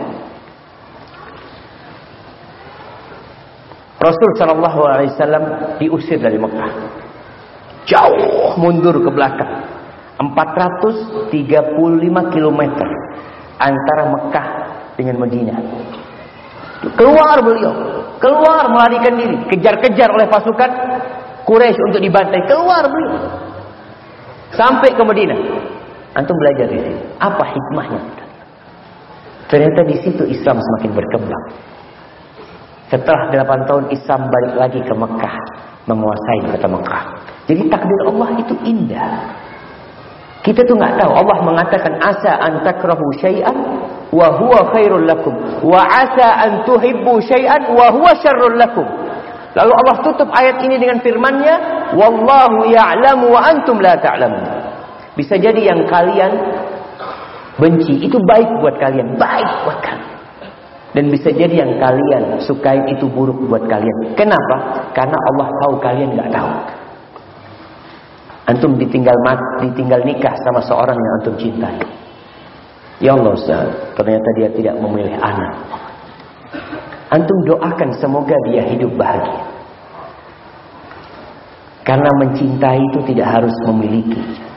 Rasul sallallahu alaihi wasallam diusir dari Mekah. Jauh mundur ke belakang. 435 km antara Mekah dengan Madinah. Keluar beliau, keluar melarikan diri, kejar-kejar oleh pasukan Quraisy untuk dibantai. Keluar beliau sampai ke Madinah. Antum belajar di sini. Apa hikmahnya? Ternyata di situ Islam semakin berkembang. Setelah 8 tahun Islam balik lagi ke Mekah, menguasai kota Mekah. Jadi takdir Allah itu indah. Kita tuh nggak tahu. Allah mengatakan asa an takrahu syai'an wa huwa khairul lakum wa asa an tuhibbu syai'an wa huwa syarrul lakum. Lalu Allah tutup ayat ini dengan firman-Nya, wallahu ya'lamu wa antum la ta'lamun. Bisa jadi yang kalian benci itu baik buat kalian, baik buat kalian. Dan bisa jadi yang kalian sukai itu buruk buat kalian. Kenapa? Karena Allah tahu kalian nggak tahu. Antum ditinggal nikah sama seorang yang antum cintai. Ya Allah Ustaz, ternyata dia tidak memilih anak. Antum doakan semoga dia hidup bahagia. Karena mencintai itu tidak harus memiliki.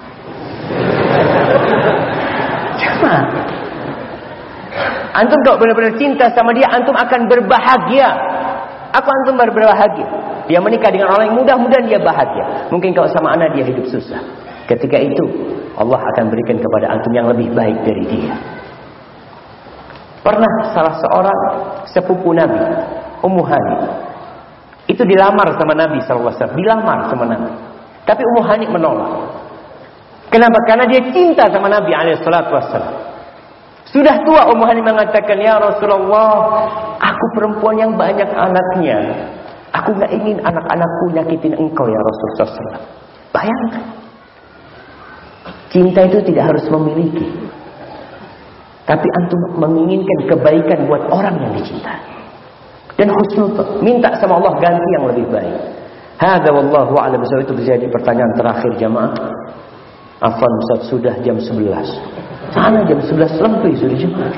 Jangan. Antum kalau benar-benar cinta sama dia, antum akan berbahagia. Apa antum berbahagia? Dia menikah dengan orang yang mudah-mudahan dia bahagia. Mungkin kalau sama anak dia hidup susah. Ketika itu Allah akan berikan kepada antum yang lebih baik dari dia. Pernah salah seorang sepupu Nabi, Ummu Hani, itu dilamar sama Nabi SAW. Dilamar sama Nabi. Tapi Ummu Hani menolak. Kenapa? Karena dia cinta sama Nabi SAW. Sudah tua Ummu Hani mengatakan, ya Rasulullah, aku perempuan yang banyak anaknya. Aku gak ingin anak-anakku nyakitin engkau ya Rasulullah SAW. Bayangkan. Cinta itu tidak harus memiliki. Tapi antum menginginkan kebaikan buat orang yang dicintai. Dan husnul, minta sama Allah ganti yang lebih baik. Hadza wallahu a'lam. Itu menjadi pertanyaan terakhir jamaah. Afwan Ustaz, sudah jam 11. Sana jam 11 lebih sudah jemaah.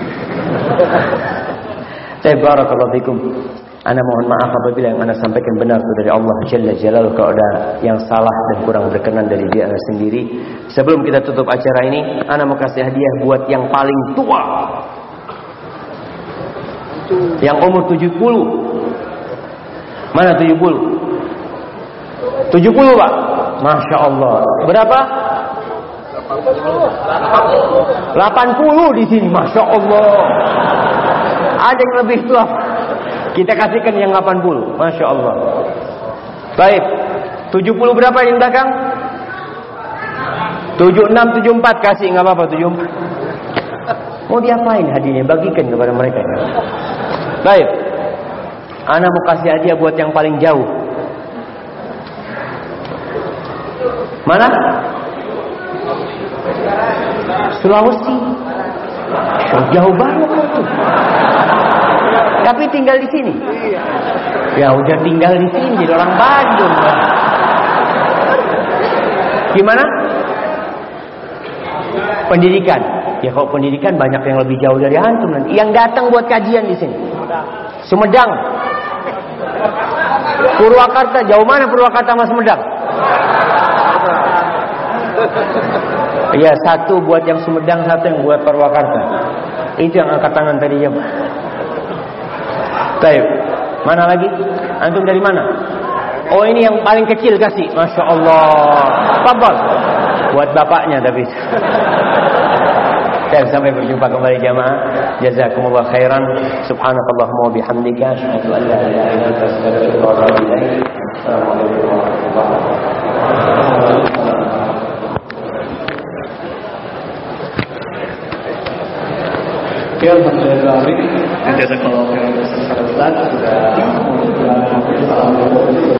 Saya barakallahu fikum. Ana mohon maaf apabila yang ana sampaikan benar itu dari Allah Jalla Jalaluhu. Kalau ada yang salah dan kurang berkenan dari dia ana sendiri. Sebelum kita tutup acara ini, ana mau kasih hadiah buat yang paling tua. Yang umur 70. Mana 70? 70 Pak. Masya Allah. Berapa? 80 di sini. Masya Allah. Ada yang lebih tua. Kita kasihkan yang 80. Masya Allah. Baik. 70 berapa yang belakang? 76, 74 kasih. Nggak apa-apa 74. Mau diapain hadiahnya? Bagikan kepada mereka. Baik. Ana mau kasih hadiah buat yang paling jauh. Mana? Sulawesi. Jauh banget tuh. Tapi tinggal di sini. Ya udah tinggal di sini jadi orang Bandung. Gimana? Pendidikan. Ya kalau pendidikan banyak yang lebih jauh dari antum nanti. Yang datang buat kajian di sini. Sumedang. Purwakarta. Jauh mana Purwakarta sama Sumedang? Ya satu buat yang Sumedang, satu yang buat Purwakarta. Itu yang angkat tangan tadi ya. Baik. Mana lagi? Antum dari mana? Oh ini yang paling kecil kasih. Masya Allah. Fadhal. Buat bapaknya tapi. Dan sampai berjumpa kembali jamaah. Jazakumullah khairan. Subhanakallahumma wa bihamdika asyhadu an la ilaha illa anta astaghfiruka wa atubu ilaik. Assalamualaikum warahmatullahi wabarakatuh. Ya, alhamdulillah. Jazakallahu khairan. Sudah